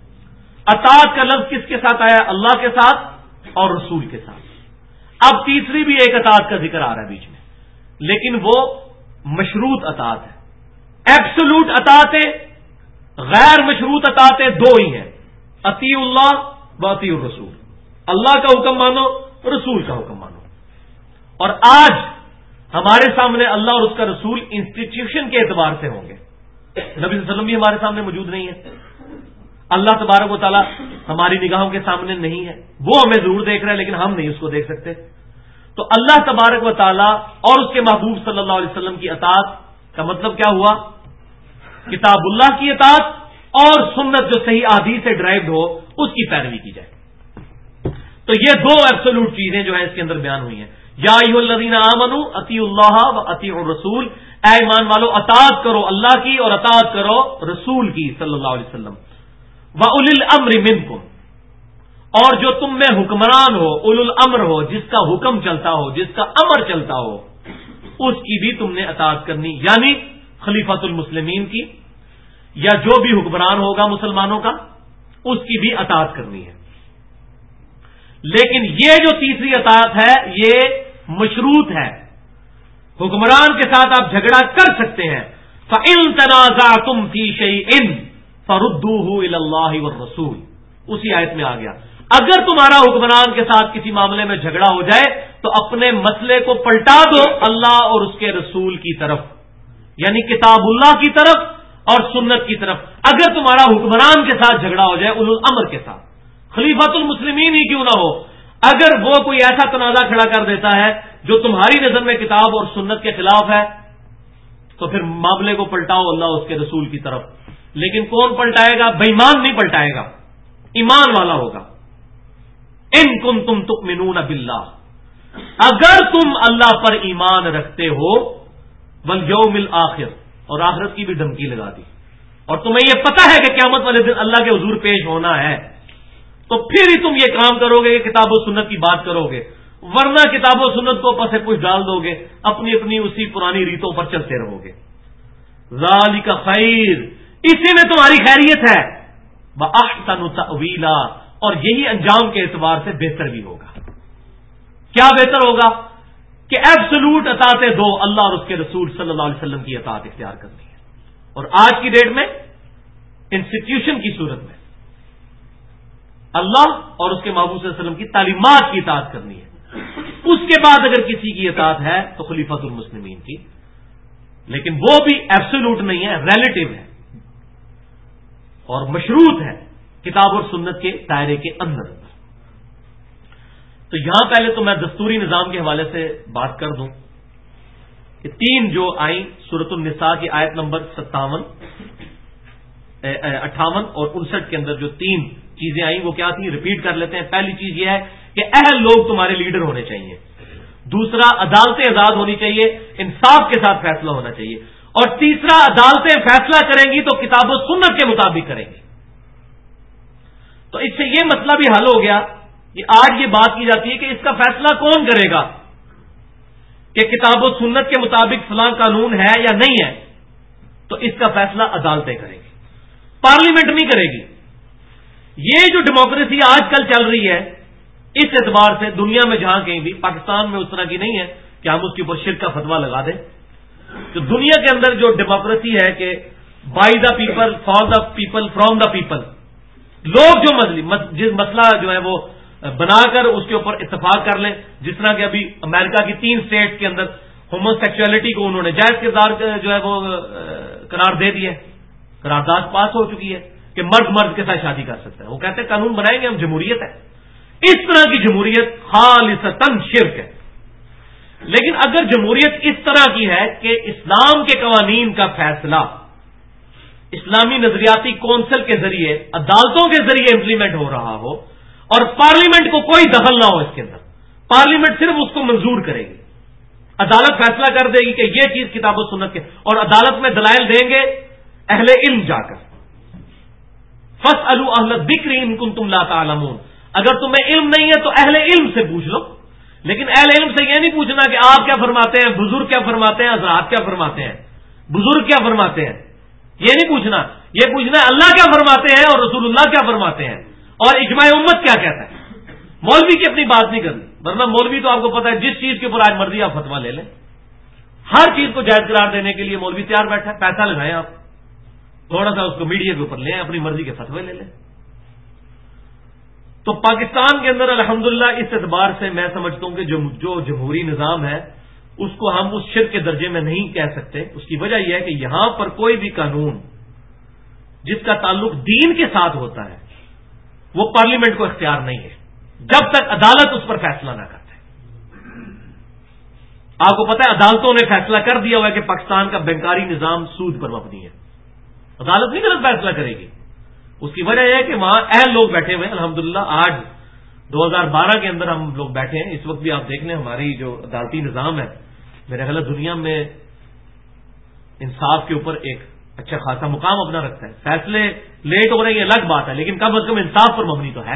اطاعت کا لفظ کس کے ساتھ آیا؟ اللہ کے ساتھ اور رسول کے ساتھ۔ اب تیسری بھی ایک اطاعت کا ذکر آ رہا ہے بیچ میں، لیکن وہ مشروط اطاعت ہے۔ ایبسولوٹ اطاعتیں، غیر مشروط اطاعتیں 2 ہی ہیں، اطیعوا اللہ و اطیعوا الرسول، اللہ کا حکم مانو، رسول کا حکم مانو۔ اور آج ہمارے سامنے اللہ اور اس کا رسول انسٹیٹیوشن کے اعتبار سے ہوں گے، نبی صلی اللہ علیہ وسلم بھی ہمارے سامنے موجود نہیں ہے، اللہ تبارک و تعالیٰ ہماری نگاہوں کے سامنے نہیں ہے، وہ ہمیں ضرور دیکھ رہا ہے لیکن ہم نہیں اس کو دیکھ سکتے۔ تو اللہ تبارک و تعالیٰ اور اس کے محبوب صلی اللہ علیہ وسلم کی اطاعت کا مطلب کیا ہوا؟ کتاب اللہ کی اطاعت اور سنت جو صحیح احادیث سے ڈرائیوڈ ہو اس کی پیروی کی جائے۔ تو یہ 2 ایبسولوٹ چیزیں جو ہیں اس کے اندر بیان ہوئی ہیں، یا ایھا الذین آمنوا اطیعوا اللہ واطیعوا الرسول، اے ایمان والو اطاعت کرو اللہ کی اور اطاعت کرو رسول کی صلی اللہ علیہ وسلم۔ وَأُولِي الْأَمْرِ مِنْكُمْ، اور جو تم میں حکمران ہو، اولو الامر ہو، جس کا حکم چلتا ہو، جس کا امر چلتا ہو، اس کی بھی تم نے اطاعت کرنی، یعنی خلیفۃ المسلمین کی، یا جو بھی حکمران ہوگا مسلمانوں کا اس کی بھی اطاعت کرنی ہے۔ لیکن یہ جو تیسری اطاعت ہے یہ مشروط ہے، حکمران کے ساتھ آپ جھگڑا کر سکتے ہیں۔ فَإِن تَنَازَعْتُمْ فِي شَيْءٍ فَرُدُّوهُ إِلَى اللَّهِ وَالرَّسُولِ، اسی آیت میں آ گیا، اگر تمہارا حکمران کے ساتھ کسی معاملے میں جھگڑا ہو جائے تو اپنے مسئلے کو پلٹا دو اللہ اور اس کے رسول کی طرف، یعنی کتاب اللہ کی طرف اور سنت کی طرف۔ اگر تمہارا حکمران کے ساتھ جھگڑا ہو جائے، اولو الامر کے ساتھ، خلیفۃ المسلمین ہی کیوں نہ ہو، اگر وہ کوئی ایسا تنازع کھڑا کر دیتا ہے جو تمہاری نظر میں کتاب اور سنت کے خلاف ہے، تو پھر معاملے کو پلٹاؤ اللہ اس کے رسول کی طرف۔ لیکن کون پلٹائے گا؟ بے ایمان نہیں پلٹائے گا، ایمان والا ہوگا۔ ان کنتم تؤمنون باللہ، اگر تم اللہ پر ایمان رکھتے ہو، والیوم الآخر، اور آخرت کی بھی دھمکی لگا دی، اور تمہیں یہ پتہ ہے کہ قیامت والے دن اللہ کے حضور پیش ہونا ہے، تو پھر ہی تم یہ کام کرو گے کہ کتاب و سنت کی بات کرو گے، ورنہ کتاب و سنت کو پس پش ڈال دو گے، اپنی اپنی اسی پرانی ریتوں پر چلتے رہو گے۔ ذالک خیر، اسی میں تمہاری خیریت ہے، وَأَحْسَنُ تَأْوِيلًا، اور یہی انجام کے اعتبار سے بہتر بھی ہوگا۔ کیا بہتر ہوگا؟ کہ ایبسولوٹ اطاعت دو، اللہ اور اس کے رسول صلی اللہ علیہ وسلم کی اطاعت اختیار کرنی ہے، اور آج کی ڈیٹ میں انسٹیٹیوشن کی صورت میں اللہ اور اس کے محبوب صلی اللہ علیہ وسلم کی تعلیمات کی اطاعت کرنی ہے۔ اس کے بعد اگر کسی کی اطاعت ہے تو خلیفۃ المسلمین کی، لیکن وہ بھی ایبسولوٹ نہیں ہے، ریلیٹو ہے اور مشروط ہے کتاب اور سنت کے دائرے کے اندر۔ تو یہاں پہلے تو میں دستوری نظام کے حوالے سے بات کر دوں کہ 3 جو آئیں سورۃ النساء کی آیت نمبر 58 اور 59 کے اندر جو 3 چیزیں آئیں وہ کیا تھیں، ریپیٹ کر لیتے ہیں۔ پہلی چیز یہ ہے کہ اہل لوگ تمہارے لیڈر ہونے چاہیے، دوسرا عدالتیں آزاد ہونی چاہیے، انصاف کے ساتھ فیصلہ ہونا چاہیے، اور تیسرا عدالتیں فیصلہ کریں گی تو کتاب و سنت کے مطابق کریں گی۔ تو اس سے یہ مسئلہ بھی حل ہو گیا کہ آج یہ بات کی جاتی ہے کہ اس کا فیصلہ کون کرے گا کہ کتاب و سنت کے مطابق فلاں قانون ہے یا نہیں ہے، تو اس کا فیصلہ عدالتیں کریں گی، پارلیمنٹ نہیں کرے گی۔ یہ جو ڈیموکریسی آج کل چل رہی ہے، اس اعتبار سے دنیا میں جہاں کہیں بھی، پاکستان میں اس طرح کی نہیں ہے کہ ہم اس کے اوپر شرک کا فتویٰ لگا دیں، تو دنیا کے اندر جو ڈیموکریسی ہے کہ by the people, for the people, from the people, لوگ جو جس مسئلہ جو ہے وہ بنا کر اس کے اوپر اتفاق کر لیں، جس طرح کہ ابھی امریکہ کی 3 اسٹیٹ کے اندر ہومو سیکچولیٹی کو انہوں نے جائز کردار جو ہے وہ قرار دے دیا، قرارداد پاس ہو چکی ہے کہ مرد مرد کے ساتھ شادی کر سکتا ہے۔ وہ کہتے ہیں قانون بنائیں گے ہم، جمہوریت ہے۔ اس طرح کی جمہوریت خالصتاً شرک ہے۔ لیکن اگر جمہوریت اس طرح کی ہے کہ اسلام کے قوانین کا فیصلہ اسلامی نظریاتی کونسل کے ذریعے، عدالتوں کے ذریعے امپلیمنٹ ہو رہا ہو، اور پارلیمنٹ کو کوئی دخل نہ ہو اس کے اندر، پارلیمنٹ صرف اس کو منظور کرے گی، عدالت فیصلہ کر دے گی کہ یہ چیز کتاب و سنت کے، اور عدالت میں دلائل دیں گے اہل علم جا کر، فاسألوا اہل الذکر ان کنتم لا تعلمون، اگر تمہیں علم نہیں ہے تو اہل علم سے پوچھ لو۔ لیکن اہل علم سے یہ نہیں پوچھنا کہ آپ کیا فرماتے ہیں، بزرگ کیا فرماتے ہیں، حضرات کیا فرماتے ہیں، بزرگ کیا فرماتے ہیں، یہ نہیں پوچھنا، یہ پوچھنا ہے اللہ کیا فرماتے ہیں اور رسول اللہ کیا فرماتے ہیں اور اجماع امت کیا کہتا ہے۔ مولوی کی اپنی بات نہیں کرنی، ورنہ مولوی تو آپ کو پتا ہے جس چیز کے اوپر آج مرضی آپ فتویٰ لے لیں، ہر چیز کو جائز قرار دینے کے لیے مولوی تیار بیٹھا ہے، پیسہ لگائیں آپ، تھوڑا سا اس کو میڈیا کے اوپر لیں، اپنی مرضی کے فتوے لے لیں۔ تو پاکستان کے اندر الحمدللہ اس اعتبار سے میں سمجھتا ہوں کہ جو جمہوری نظام ہے اس کو ہم اس شرک کے درجے میں نہیں کہہ سکتے۔ اس کی وجہ یہ ہے کہ یہاں پر کوئی بھی قانون جس کا تعلق دین کے ساتھ ہوتا ہے وہ پارلیمنٹ کو اختیار نہیں ہے جب تک عدالت اس پر فیصلہ نہ کرتے۔ آپ کو پتا ہے عدالتوں نے فیصلہ کر دیا ہوا ہے کہ پاکستان کا بینکاری نظام سود پر مبنی ہے، عدالت نہیں غلط فیصلہ کرے گی۔ اس کی وجہ یہ ہے کہ وہاں اہل لوگ بیٹھے ہوئے ہیں، الحمدللہ آج 2012 کے اندر ہم لوگ بیٹھے ہیں، اس وقت بھی آپ دیکھ لیں ہماری جو عدالتی نظام ہے میرے خیال دنیا میں انصاف کے اوپر ایک اچھا خاصا مقام اپنا رکھتا ہے۔ فیصلے لیٹ ہو رہے ہیں یہ الگ بات ہے، لیکن کم از کم انصاف پر مبنی تو ہے،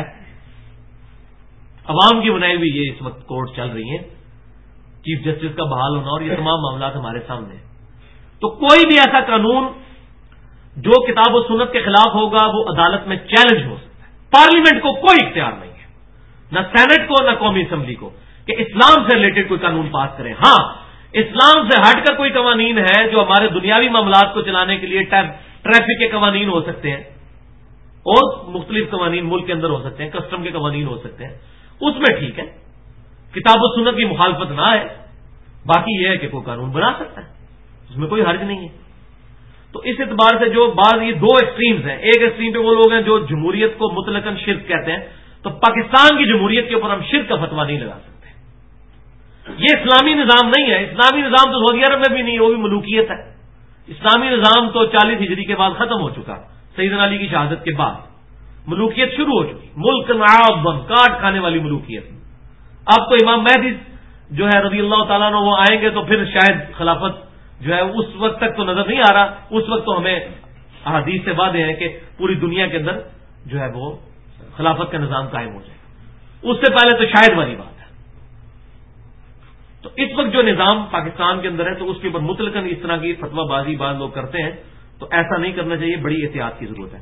عوام کی بنائی ہوئی یہ اس وقت کورٹ چل رہی ہیں، چیف جسٹس کا بحال ہونا اور یہ تمام معاملات ہمارے سامنے ہیں۔ تو کوئی بھی ایسا قانون جو کتاب و سنت کے خلاف ہوگا وہ عدالت میں چیلنج ہو سکتا ہے۔ پارلیمنٹ کو کوئی اختیار نہیں ہے، نہ سینٹ کو نہ قومی اسمبلی کو، کہ اسلام سے ریلیٹڈ کوئی قانون پاس کریں۔ ہاں اسلام سے ہٹ کر کوئی قوانین ہے جو ہمارے دنیاوی معاملات کو چلانے کے لیے ٹریفک کے قوانین ہو سکتے ہیں اور مختلف قوانین ملک کے اندر ہو سکتے ہیں، کسٹم کے قوانین ہو سکتے ہیں، اس میں ٹھیک ہے، کتاب و سنت کی مخالفت نہ ہے، باقی یہ ہے کہ کوئی قانون بنا سکتا ہے، اس میں کوئی حرج نہیں ہے۔ تو اس اعتبار سے جو بعض یہ دو ایکسٹریمز ہیں، ایک ایکسٹریم پہ وہ لوگ ہیں جو جمہوریت کو مطلقاً شرک کہتے ہیں، تو پاکستان کی جمہوریت کے اوپر ہم شرک کا فتویٰ نہیں لگا سکتے، یہ اسلامی نظام نہیں ہے۔ اسلامی نظام تو سعودی عرب میں بھی نہیں، وہ بھی ملوکیت ہے۔ اسلامی نظام تو 40 ہجری کے بعد ختم ہو چکا، سیدنا علی کی شہادت کے بعد ملوکیت شروع ہو چکی، ملک نعابن، کاٹ کھانے والی ملوکیت۔ اب تو امام مہدی جو ہے رضی اللہ تعالیٰ عنہ وہ آئیں گے تو پھر شاید خلافت جو ہے اس وقت تک تو نظر نہیں آ رہا، اس وقت تو ہمیں احادیث سے واضح ہے کہ پوری دنیا کے اندر جو ہے وہ خلافت کا نظام قائم ہو جائے گا، اس سے پہلے تو شاید والی بات ہے۔ تو اس وقت جو نظام پاکستان کے اندر ہے تو اس کے اوپر مطلقاً اس طرح کی فتویٰ بازی بعض لوگ کرتے ہیں، تو ایسا نہیں کرنا چاہیے، بڑی احتیاط کی ضرورت ہے۔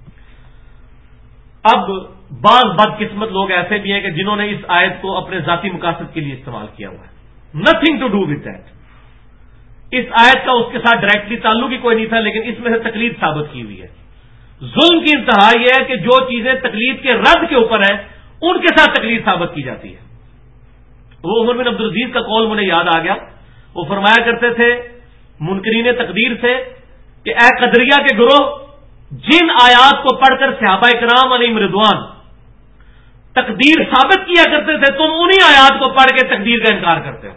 اب بعض بدقسمت لوگ ایسے بھی ہیں کہ جنہوں نے اس آیت کو اپنے ذاتی مقاصد کے لیے استعمال کیا ہوا ہے، nothing to do with that. اس آیت کا اس کے ساتھ ڈائریکٹلی تعلق ہی کوئی نہیں تھا، لیکن اس میں سے تقلید ثابت کی ہوئی ہے۔ ظلم کی انتہا یہ ہے کہ جو چیزیں تقلید کے رد کے اوپر ہیں ان کے ساتھ تقلید ثابت کی جاتی ہے۔ وہ عمر بن عبدالعزیز کا قول مجھے یاد آ گیا، وہ فرمایا کرتے تھے منکرین تقدیر سے کہ اے قدریہ کے گروہ، جن آیات کو پڑھ کر صحابہ کرام علیہم رضوان تقدیر ثابت کیا کرتے تھے، تم انہی آیات کو پڑھ کے تقدیر کا انکار کرتے ہو۔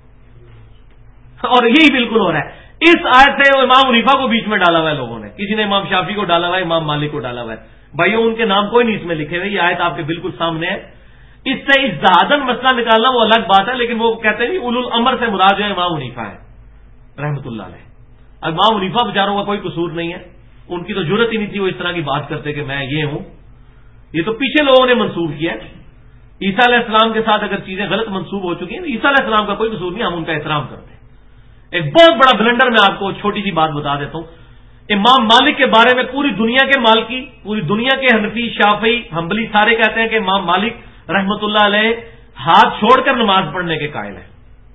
اور یہی بالکل ہو رہا ہے۔ اس آیت سے امام حنیفہ کو بیچ میں ڈالا ہوا ہے لوگوں نے، کسی نے امام شافعی کو ڈالا ہوا ہے، امام مالک کو ڈالا ہوا ہے۔ بھائیو ان کے نام کوئی نہیں اس میں لکھے ہوئے، یہ آیت آپ کے بالکل سامنے ہے۔ اس سے اجتہاداً مسئلہ نکالنا وہ الگ بات ہے، لیکن وہ کہتے ہیں اولو الامر سے مراد جو ہے امام حنیفہ ہے رحمۃ اللہ علیہ۔ امام حنیفہ بیچاروں کا کوئی قصور نہیں ہے، ان کی تو ضرورت ہی نہیں تھی وہ اس طرح کی بات کرتے کہ میں یہ ہوں، یہ تو پیچھے لوگوں نے منسوب کیا ہے۔ عیسیٰ علیہ السلام کے ساتھ اگر چیزیں غلط منسوب ہو چکی ہیں، عیسیٰ علیہ السلام کا کوئی قصور نہیں، ہم ان کا احترام کرتے ہیں۔ ایک بہت بڑا بلنڈر میں آپ کو چھوٹی سی بات بتا دیتا ہوں، امام مالک کے بارے میں پوری دنیا کے مالکی، پوری دنیا کے حنفی، شافعی، حنبلی سارے کہتے ہیں کہ امام مالک رحمۃ اللہ علیہ ہاتھ چھوڑ کر نماز پڑھنے کے قائل ہیں،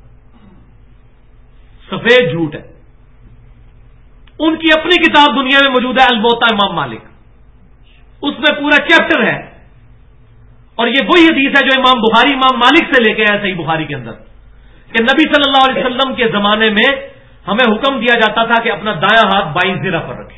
سفید جھوٹ ہے۔ ان کی اپنی کتاب دنیا میں موجود ہے الموطا امام مالک، اس میں پورا چیپٹر ہے، اور یہ وہی حدیث ہے جو امام بخاری امام مالک سے لے کے آیا صحیح بخاری کے اندر کہ نبی صلی اللہ علیہ وسلم کے زمانے میں ہمیں حکم دیا جاتا تھا کہ اپنا دایاں ہاتھ بائیں زرہ پر رکھیں،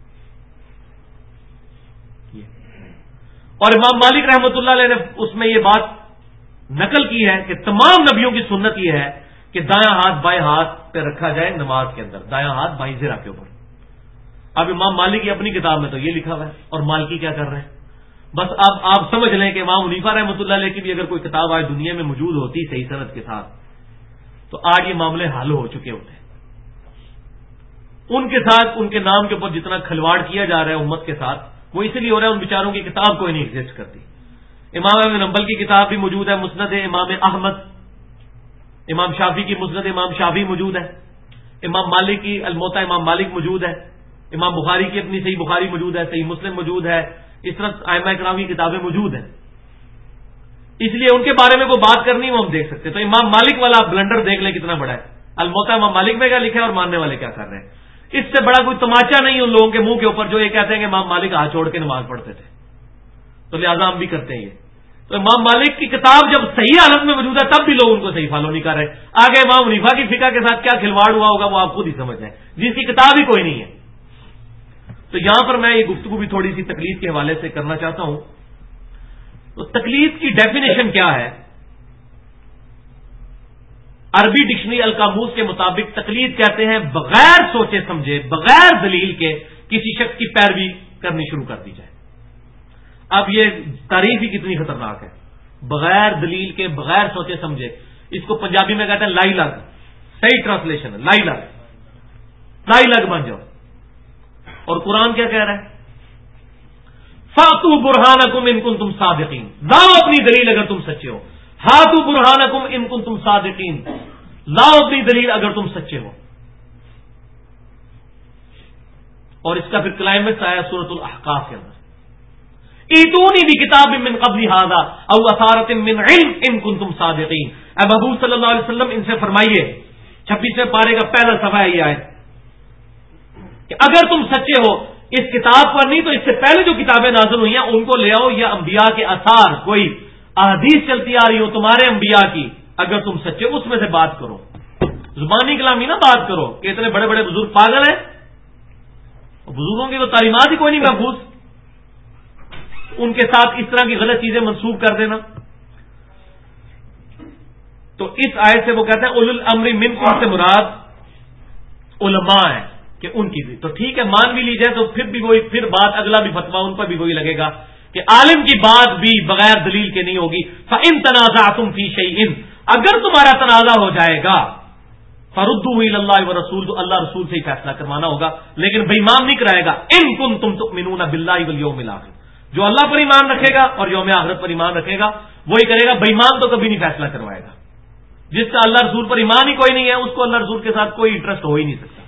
اور امام مالک رحمۃ اللہ علیہ نے اس میں یہ بات نقل کی ہے کہ تمام نبیوں کی سنت یہ ہے کہ دایاں ہاتھ بائیں ہاتھ پہ رکھا جائے نماز کے اندر، دایاں ہاتھ بائیں زرہ کے اوپر۔ اب امام مالک کی اپنی کتاب میں تو یہ لکھا ہوا ہے، اور مالکی کیا کر رہے ہیں؟ بس اب آپ سمجھ لیں کہ امام حنیفہ رحمۃ اللہ علیہ کی بھی اگر کوئی کتاب آج دنیا میں موجود ہوتی صحیح سند کے ساتھ تو آج یہ معاملے حل ہو چکے ہوتے ہیں۔ ان کے ساتھ ان کے نام کے اوپر جتنا کھلواڑ کیا جا رہا ہے امت کے ساتھ، وہ اس لیے ہو رہا ہے ان بیچاروں کی کتاب کوئی نہیں ایگزسٹ کرتی۔ امام ابن حنبل کی کتاب بھی موجود ہے، مسند امام احمد، امام شافعی کی مسند امام شافعی موجود ہے، امام مالک کی الموطا امام مالک موجود ہے، امام بخاری کی اپنی صحیح بخاری موجود ہے، صحیح مسلم موجود ہے، اس طرح ائمہ کرام کی کتابیں موجود ہیں، اس لیے ان کے بارے میں وہ بات کرنی وہ ہم دیکھ سکتے ہیں۔ تو امام مالک والا بلنڈر دیکھ لیں کتنا بڑا ہے، الموطا امام مالک میں کیا لکھا ہے اور ماننے والے کیا کر رہے ہیں۔ اس سے بڑا کوئی تماچا نہیں ان لوگوں کے منہ کے اوپر جو یہ کہتے ہیں کہ امام مالک ہاتھ چھوڑ کے نماز پڑھتے تھے، تو لہٰذا ہم بھی کرتے ہیں یہ۔ تو امام مالک کی کتاب جب صحیح حالت میں موجود ہے تب بھی لوگ ان کو صحیح فالو نہیں کر رہے، آگے امام حنیفہ کی فقہ کے ساتھ کیا کھلواڑ ہوا ہوگا وہ آپ خود ہی سمجھ جائیں، جس کی کتاب ہی کوئی نہیں ہے۔ تو یہاں پر میں یہ گفتگو بھی تھوڑی سی تقلید کے حوالے سے کرنا چاہتا ہوں۔ تو تقلید کی ڈیفینیشن کیا ہے؟ عربی ڈکشنری القاموس کے مطابق تقلید کہتے ہیں بغیر سوچے سمجھے، بغیر دلیل کے کسی شخص کی پیروی کرنی شروع کر دی جائے۔ اب یہ تعریف ہی کتنی خطرناک ہے، بغیر دلیل کے، بغیر سوچے سمجھے۔ اس کو پنجابی میں کہتے ہیں لائی لگ، صحیح ٹرانسلیشن ہے لائی لگ، لائی لگ بن جاؤ۔ اور قرآن کیا کہہ رہا ہے؟ فَأْتُوا بُرْهَانَكُمْ إِن كُنتُمْ صَادِقِينَ، لاؤ اپنی دلیل اگر تم سچے ہو۔ ہاتھو برہانکم ان کنتم صادقین، لاؤ اپنی دلیل اگر تم سچے ہو۔ اور اس کا پھر کلائمیکس آیا سورۃ الاحقاف کے اندر، ایتونی بکتاب من قبل ھذا او اثارۃ من علم ان کنتم صادقین۔ اے محبوب صلی اللہ علیہ وسلم ان سے فرمائیے، 26ویں پارے کا پہلا صفحہ ہے یہ آیت، کہ اگر تم سچے ہو اس کتاب پر نہیں تو اس سے پہلے جو کتابیں نازل ہوئی ہیں ان کو لے آؤ، یا انبیاء کے آثار، کوئی احادیث چلتی آ رہی ہو تمہارے انبیاء کی، اگر تم سچے اس میں سے بات کرو، زبانی کلامی نہ بات کرو کہ اتنے بڑے بڑے بزرگ پاگل ہیں، بزرگوں کی تو تعلیمات ہی کوئی نہیں محفوظ، ان کے ساتھ اس طرح کی غلط چیزیں منسوخ کر دینا۔ تو اس آیت سے وہ کہتے ہیں اولو الامر منکم سے مراد علماء ہے کہ ان کی بھی تو ٹھیک ہے مان بھی لی جائے، تو پھر بات اگلا بھی فتویٰ ان پر بھی وہی لگے گا کہ عالم کی بات بھی بغیر دلیل کے نہیں ہوگی۔ فَإِن تَنَازَعْتُمْ فِي شَيْءٍ، اگر تمہارا تنازع ہو جائے گا فَرُدُّوهُ إِلَى اللَّهِ وَرَسُولِهِ، تو اللہ رسول سے ہی فیصلہ کروانا ہوگا، لیکن بے ایمان نہیں کرائے گا۔ إِن كُنتُمْ تُؤْمِنُونَ بِاللَّهِ وَالْيَوْمِ الْآخِرِ، جو اللہ پر ایمان رکھے گا اور یوم آخرت پر ایمان رکھے گا وہی کرے گا، بے ایمان تو کبھی نہیں فیصلہ کروائے گا۔ جس کا اللہ رسول پر ایمان ہی کوئی نہیں ہے اس کو اللہ رسول کے ساتھ کوئی انٹرسٹ ہو ہی نہیں سکتا۔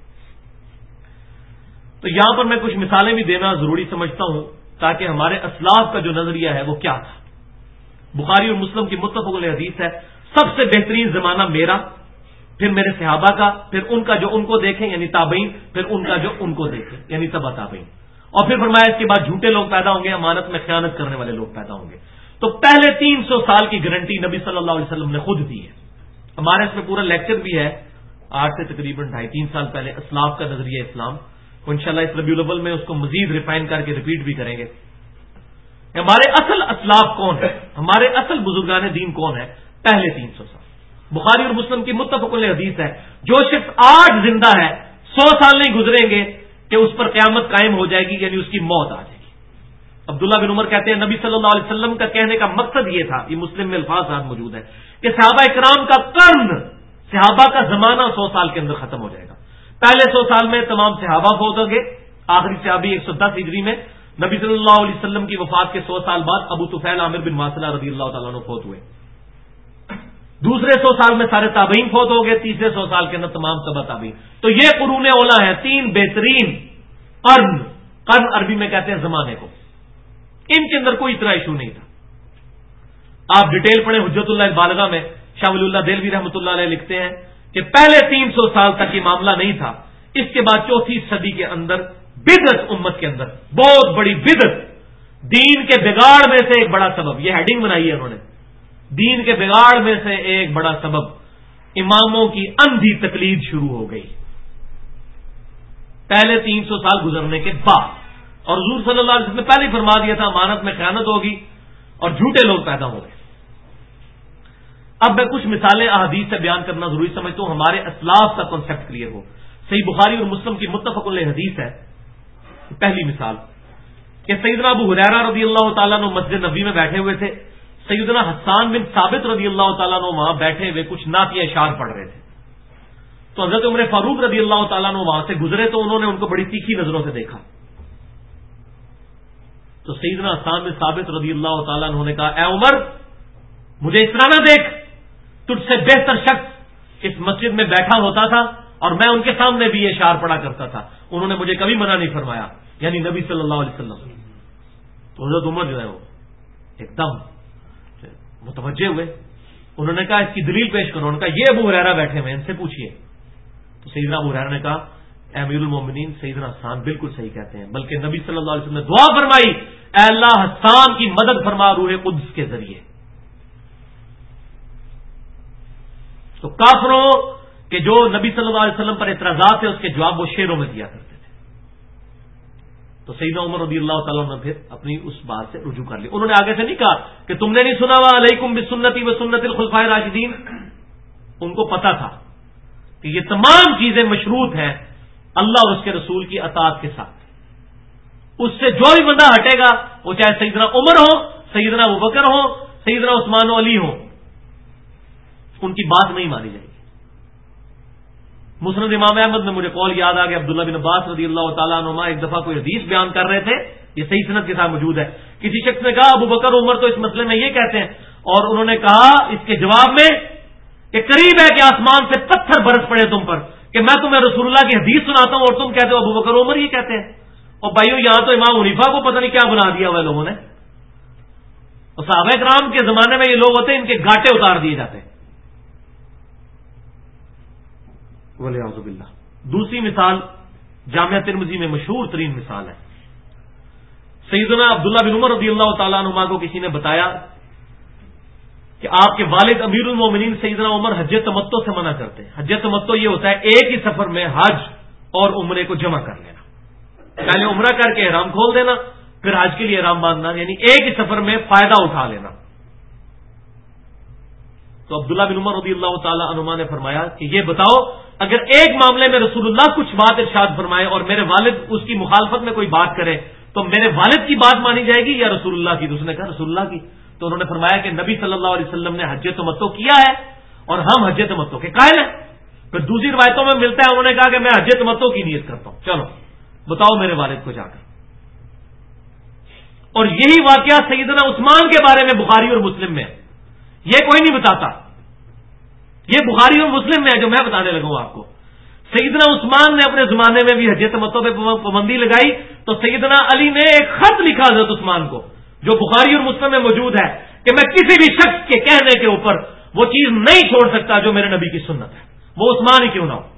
تو یہاں پر میں کچھ مثالیں بھی دینا ضروری سمجھتا ہوں تاکہ ہمارے اسلاف کا جو نظریہ ہے وہ کیا تھا۔ بخاری اور مسلم کی متفق علیہ حدیث ہے، سب سے بہترین زمانہ میرا، پھر میرے صحابہ کا، پھر ان کا جو ان کو دیکھیں یعنی تابعین، پھر ان کا جو ان کو دیکھیں یعنی تبع تابعین، اور پھر فرمایا اس کے بعد جھوٹے لوگ پیدا ہوں گے، امانت میں خیانت کرنے والے لوگ پیدا ہوں گے۔ تو پہلے 300 سال کی گارنٹی نبی صلی اللہ علیہ وسلم نے خود دی ہے۔ ہمارے اس میں پورا لیکچر بھی ہے، آج سے تقریباً 2.5-3 سال پہلے، اسلاف کا نظریہ اسلام، انشاءاللہ اس ربیع الاول میں اس کو مزید ریفائن کر کے ریپیٹ بھی کریں گے۔ ہمارے اصل اسلاف کون ہے، ہمارے اصل بزرگان دین کون ہے، پہلے 300 سال۔ بخاری اور مسلم کی متفق علیہ حدیث ہے، جو شخص آج زندہ ہے 100 سال نہیں گزریں گے کہ اس پر قیامت قائم ہو جائے گی، یعنی اس کی موت آ جائے گی۔ عبداللہ بن عمر کہتے ہیں نبی صلی اللہ علیہ وسلم کا کہنے کا مقصد یہ تھا، یہ مسلم میں الفاظ ساتھ موجود ہے، کہ صحابہ اکرام کا قرن، صحابہ کا زمانہ 100 سال کے اندر ختم ہو جائے گا۔ پہلے 100 سال میں تمام صحابہ فوت ہوں گے، آخری صحابی 110 ہجری میں، نبی صلی اللہ علیہ وسلم کی وفات کے 100 سال بعد ابو طفیل عامر بن واصلہ رضی اللہ تعالیٰ عنہ فوت ہوئے۔ دوسرے 100 سال میں سارے تابعین فوت ہو گئے، تیسرے 100 سال کے اندر تمام تبع تابعین۔ تو یہ قرون اولا ہے، 3 بہترین قرن، قرن عربی میں کہتے ہیں زمانے کو، ان کے اندر کوئی اتنا ایشو نہیں تھا۔ آپ ڈیٹیل پڑھیں حجت اللہ البالغہ میں، شاہ ولی اللہ دہلوی رحمۃ اللہ علیہ لکھتے ہیں کہ پہلے 300 سال تک یہ معاملہ نہیں تھا، اس کے بعد 4تھی صدی کے اندر بدعت، امت کے اندر بہت بڑی بدعت، دین کے بگاڑ میں سے ایک بڑا سبب، یہ ہیڈنگ بنائی ہے انہوں نے، دین کے بگاڑ میں سے ایک بڑا سبب اماموں کی اندھی تقلید شروع ہو گئی پہلے 300 سال گزرنے کے بعد، اور حضور صلی اللہ علیہ وسلم نے پہلے ہی فرما دیا تھا امانت میں خیانت ہوگی اور جھوٹے لوگ پیدا ہوں گے۔ اب میں کچھ مثالیں احادیث سے بیان کرنا ضروری سمجھتا ہوں، ہمارے اسلاف کا کانسیپٹ کلیئر ہو۔ صحیح بخاری اور مسلم کی متفق علیہ حدیث ہے، پہلی مثال کہ سیدنا ابو ہریرہ رضی اللہ تعالیٰ عنہ مسجد نبوی میں بیٹھے ہوئے تھے، سیدنا حسان بن ثابت رضی اللہ تعالیٰ عنہ وہاں بیٹھے ہوئے کچھ نعتیہ اشعار پڑھ رہے تھے، تو حضرت عمر فاروق رضی اللہ تعالیٰ عنہ وہاں سے گزرے تو انہوں نے ان کو بڑی تیکھی نظروں سے دیکھا، تو سیدنا حسان بن ثابت رضی اللہ تعالیٰ عنہ نے کہا اے عمر مجھے اس طرح نہ دیکھ، تجھ سے بہتر شخص اس مسجد میں بیٹھا ہوتا تھا اور میں ان کے سامنے بھی یہ اشعار پڑھا کرتا تھا، انہوں نے مجھے کبھی منع نہیں فرمایا، یعنی نبی صلی اللہ علیہ وسلم۔ تو حضرت عمر جو ہے وہ ایک دم متوجہ ہوئے، انہوں نے کہا اس کی دلیل پیش کرو، انہوں نے کہا یہ ابو ہریرہ بیٹھے ہوئے ان سے پوچھئے، تو سیدنا ابو ہریرہ نے کہا اے امیر المومنین سیدنا حسان بالکل صحیح کہتے ہیں، بلکہ نبی صلی اللہ علیہ وسلم نے دعا فرمائی اے اللہ حسان کی مدد فرما روح قدس کے ذریعے۔ تو کافروں کہ جو نبی صلی اللہ علیہ وسلم پر اعتراضات تھے اس کے جواب وہ شعروں میں دیا کرتے تھے، تو سیدنا عمر رضی اللہ تعالیٰ نے پھر اپنی اس بات سے رجوع کر لی، انہوں نے آگے سے نہیں کہا کہ تم نے نہیں سنا ہوا علیکم بسنتی و سنت الخلفاء الراشدین، ان کو پتا تھا کہ یہ تمام چیزیں مشروط ہیں اللہ اور اس کے رسول کی اطاعت کے ساتھ، اس سے جو بھی بندہ ہٹے گا وہ چاہے سیدنا عمر ہو، سیدنا ابوبکر ہو، سیدنا عثمان و علی ہو، ان کی بات نہیں مانی جائے گی۔ مسند امام احمد میں مجھے قول یاد آ گیا، عبداللہ بن عباس رضی اللہ تعالیٰ عنہما ایک دفعہ کوئی حدیث بیان کر رہے تھے، یہ صحیح سند کے ساتھ موجود ہے، کسی شخص نے کہا ابو بکر عمر تو اس مسئلے میں یہ کہتے ہیں، اور انہوں نے کہا اس کے جواب میں کہ قریب ہے کہ آسمان سے پتھر برس پڑے تم پر کہ میں تمہیں رسول اللہ کی حدیث سناتا ہوں اور تم کہتے ہو ابو بکر عمر یہ کہتے ہیں۔ اور بھائیو یہاں تو امام حنیفہ کو پتہ نہیں کیا بنا دیا ہوا لوگوں نے، اور صحابہ کرام کے زمانے میں یہ لوگ ہوتے ہیں ان کے گاٹے اتار دیے جاتے ہیں، ولیعوذ باللہ۔ دوسری مثال جامعہ ترمذی میں مشہور ترین مثال ہے، سیدنا عبداللہ بن عمر رضی اللہ تعالیٰ عنہما کو کسی نے بتایا کہ آپ کے والد امیر المومنین سیدنا عمر حج تمتع سے منع کرتے ہیں. حج تمتع یہ ہوتا ہے ایک ہی سفر میں حج اور عمرے کو جمع کر لینا. پہلے عمرہ کر کے احرام کھول دینا، پھر حج کے لیے احرام باندھنا، یعنی ایک ہی سفر میں فائدہ اٹھا لینا. تو عبداللہ بن عمر رضی اللہ تعالی عنہما نے فرمایا کہ یہ بتاؤ، اگر ایک معاملے میں رسول اللہ کچھ بات ارشاد فرمائے اور میرے والد اس کی مخالفت میں کوئی بات کرے تو میرے والد کی بات مانی جائے گی یا رسول اللہ کی؟ تو اس نے کہا رسول اللہ کی. تو انہوں نے فرمایا کہ نبی صلی اللہ علیہ وسلم نے حج تمتع کیا ہے اور ہم حج تمتع کے قائل ہیں. پھر دوسری روایتوں میں ملتا ہے انہوں نے کہا کہ میں حج تمتع کی نیت کرتا ہوں. چلو بتاؤ میرے والد کو جا کر. اور یہی واقعہ سیدنا عثمان کے بارے میں بخاری اور مسلم میں ہے. یہ کوئی نہیں بتاتا، یہ بخاری اور مسلم میں ہے جو میں بتانے لگا ہوں آپ کو. سیدنا عثمان نے اپنے زمانے میں بھی حج تمتع پہ پابندی لگائی تو سیدنا علی نے ایک خط لکھا حضرت عثمان کو جو بخاری اور مسلم میں موجود ہے کہ میں کسی بھی شخص کے کہنے کے اوپر وہ چیز نہیں چھوڑ سکتا جو میرے نبی کی سنت ہے، وہ عثمان ہی کیوں نہ ہو.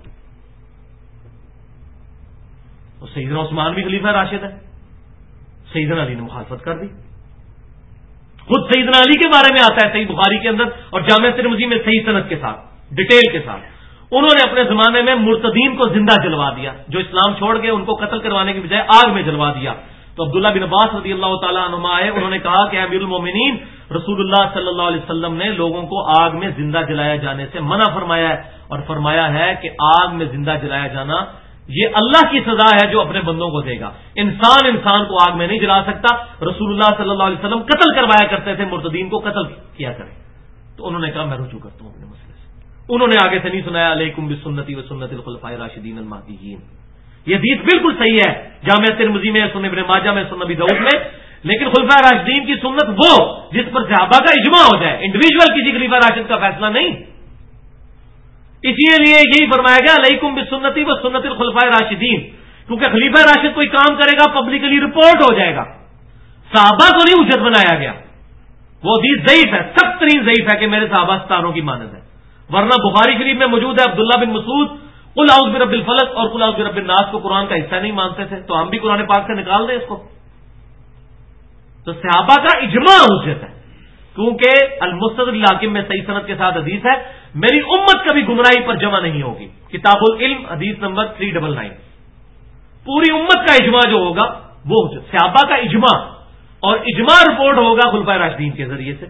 تو سیدنا عثمان بھی خلیفہ راشد ہے، سیدنا علی نے مخالفت کر دی. خود سیدنا علی کے بارے میں آتا ہے صحیح بخاری کے اندر اور جامع ترمذی میں صحیح سند کے ساتھ، ڈیٹیل کے ساتھ. انہوں نے اپنے زمانے میں مرتدین کو زندہ جلوا دیا، جو اسلام چھوڑ کے ان کو قتل کروانے کی بجائے آگ میں جلوا دیا. تو عبداللہ بن عباس رضی اللہ تعالیٰ عنہما آئے، انہوں نے کہا کہ امیر المومنین رسول اللہ صلی اللہ علیہ وسلم نے لوگوں کو آگ میں زندہ جلایا جانے سے منع فرمایا ہے اور فرمایا ہے کہ آگ میں زندہ جلایا جانا یہ اللہ کی سزا ہے جو اپنے بندوں کو دے گا. انسان کو آگ میں نہیں جلا سکتا. رسول اللہ صلی اللہ علیہ وسلم قتل کروایا کرتے تھے، مرتدین کو قتل کیا کریں. تو انہوں نے کہا میں رجوع کرتا ہوں اپنے مسئلے سے. انہوں نے آگے سے نہیں سنایا علیکم بسنتی و سنت الخلفاء الراشدین المہدیین. یہ حدیث بالکل صحیح ہے، جامع ترمذی میں، سنن ابن ماجہ میں، سنن ابی داؤد میں. لیکن خلفاء راشدین کی سنت وہ جس پر صحابہ کا اجماع ہو جائے، انڈیویجول کسی خلیفہ راشد کا فیصلہ نہیں. اسی لیے یہی فرمایا گیا علیکم بسنتی و سنت الخلفاء راشدین، کیونکہ خلیفہ راشد کوئی کام کرے گا پبلکلی رپورٹ ہو جائے گا. صحابہ کو نہیں حجت بنایا گیا. وہ حدیث ضعیف ہے، سخت ترین ضعیف ہے کہ میرے صحابہ ستاروں کی مانند ہے. ورنہ بخاری شریف میں موجود ہے عبداللہ بن مسعود قل اعوذ برب الفلق اور قل اعوذ برب الناس کو قرآن کا حصہ نہیں مانتے تھے، تو ہم بھی قرآن پاک سے نکال دیں اس کو. تو صحابہ کا اجماع حجت ہے، کیونکہ المستدرک الحاکم میں صحیح سند کے ساتھ حدیث ہے میری امت کبھی گمراہی پر جمع نہیں ہوگی. کتاب العلم حدیث نمبر 399. پوری امت کا اجماع جو ہوگا وہ صحابہ کا اجماع، اور اجماع رپورٹ ہوگا خلفائے راشدین کے ذریعے سے.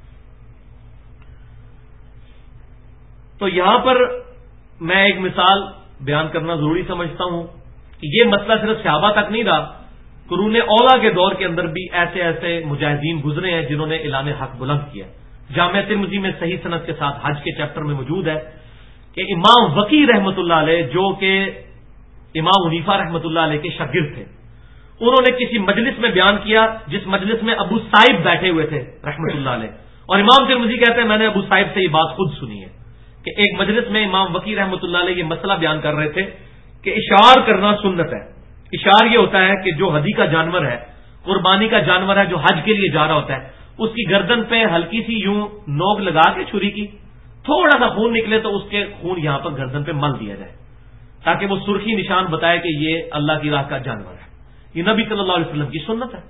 تو یہاں پر میں ایک مثال بیان کرنا ضروری سمجھتا ہوں کہ یہ مسئلہ صرف صحابہ تک نہیں رہا. قرون اولا کے دور کے اندر بھی ایسے ایسے مجاہدین گزرے ہیں جنہوں نے اعلان حق بلند کیا. جامع ترمذی میں صحیح سند کے ساتھ حج کے چیپٹر میں موجود ہے کہ امام وقی رحمۃ اللہ علیہ جو کہ امام حنیفہ رحمۃ اللہ علیہ کے شاگرد تھے، انہوں نے کسی مجلس میں بیان کیا جس مجلس میں ابو صائب بیٹھے ہوئے تھے رحمۃ اللہ علیہ. اور امام ترمذی کہتے ہیں میں نے ابو صائب سے یہ بات خود سنی ہے کہ ایک مجلس میں امام وقی رحمۃ اللہ علیہ یہ مسئلہ بیان کر رہے تھے کہ اشعار کرنا سنت ہے. اشعار یہ ہوتا ہے کہ جو ہدی کا جانور ہے، قربانی کا جانور ہے جو حج کے لیے جا رہا ہوتا ہے، اس کی گردن پہ ہلکی سی یوں نوک لگا کے چھری کی تھوڑا سا خون نکلے تو اس کے خون یہاں پر گردن پہ مل دیا جائے تاکہ وہ سرخی نشان بتائے کہ یہ اللہ کی راہ کا جانور ہے. یہ نبی صلی اللہ علیہ وسلم کی سنت ہے.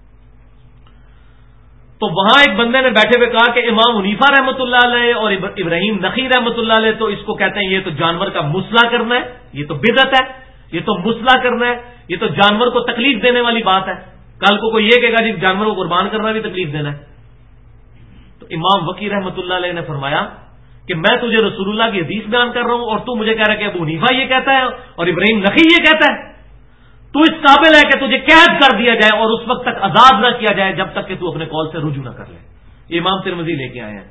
تو وہاں ایک بندے نے بیٹھے ہوئے کہا کہ امام حنیفہ رحمۃ اللہ علیہ اور ابراہیم نخعی رحمۃ اللہ علیہ تو اس کو کہتے ہیں یہ تو جانور کا مسئلہ کرنا ہے، یہ تو بدعت ہے، یہ تو مسئلہ کرنا ہے، یہ تو جانور کو تکلیف دینے والی بات ہے. کل کو کوئی یہ کہے گا جی جانور کو قربان کرنا بھی تکلیف دینا ہے. تو امام وقی رحمۃ اللہ علیہ نے فرمایا کہ میں تجھے رسول اللہ کی حدیث بیان کر رہا ہوں اور تو مجھے کہہ رہا ہے کہ ابو حنیفہ یہ کہتا ہے اور ابراہیم نخعی یہ کہتا ہے. تو اس قابل ہے کہ تجھے قید کر دیا جائے اور اس وقت تک آزاد نہ کیا جائے جب تک کہ تو اپنے قول سے رجوع نہ کر لے. یہ امام ترمذی لے کے آئے ہیں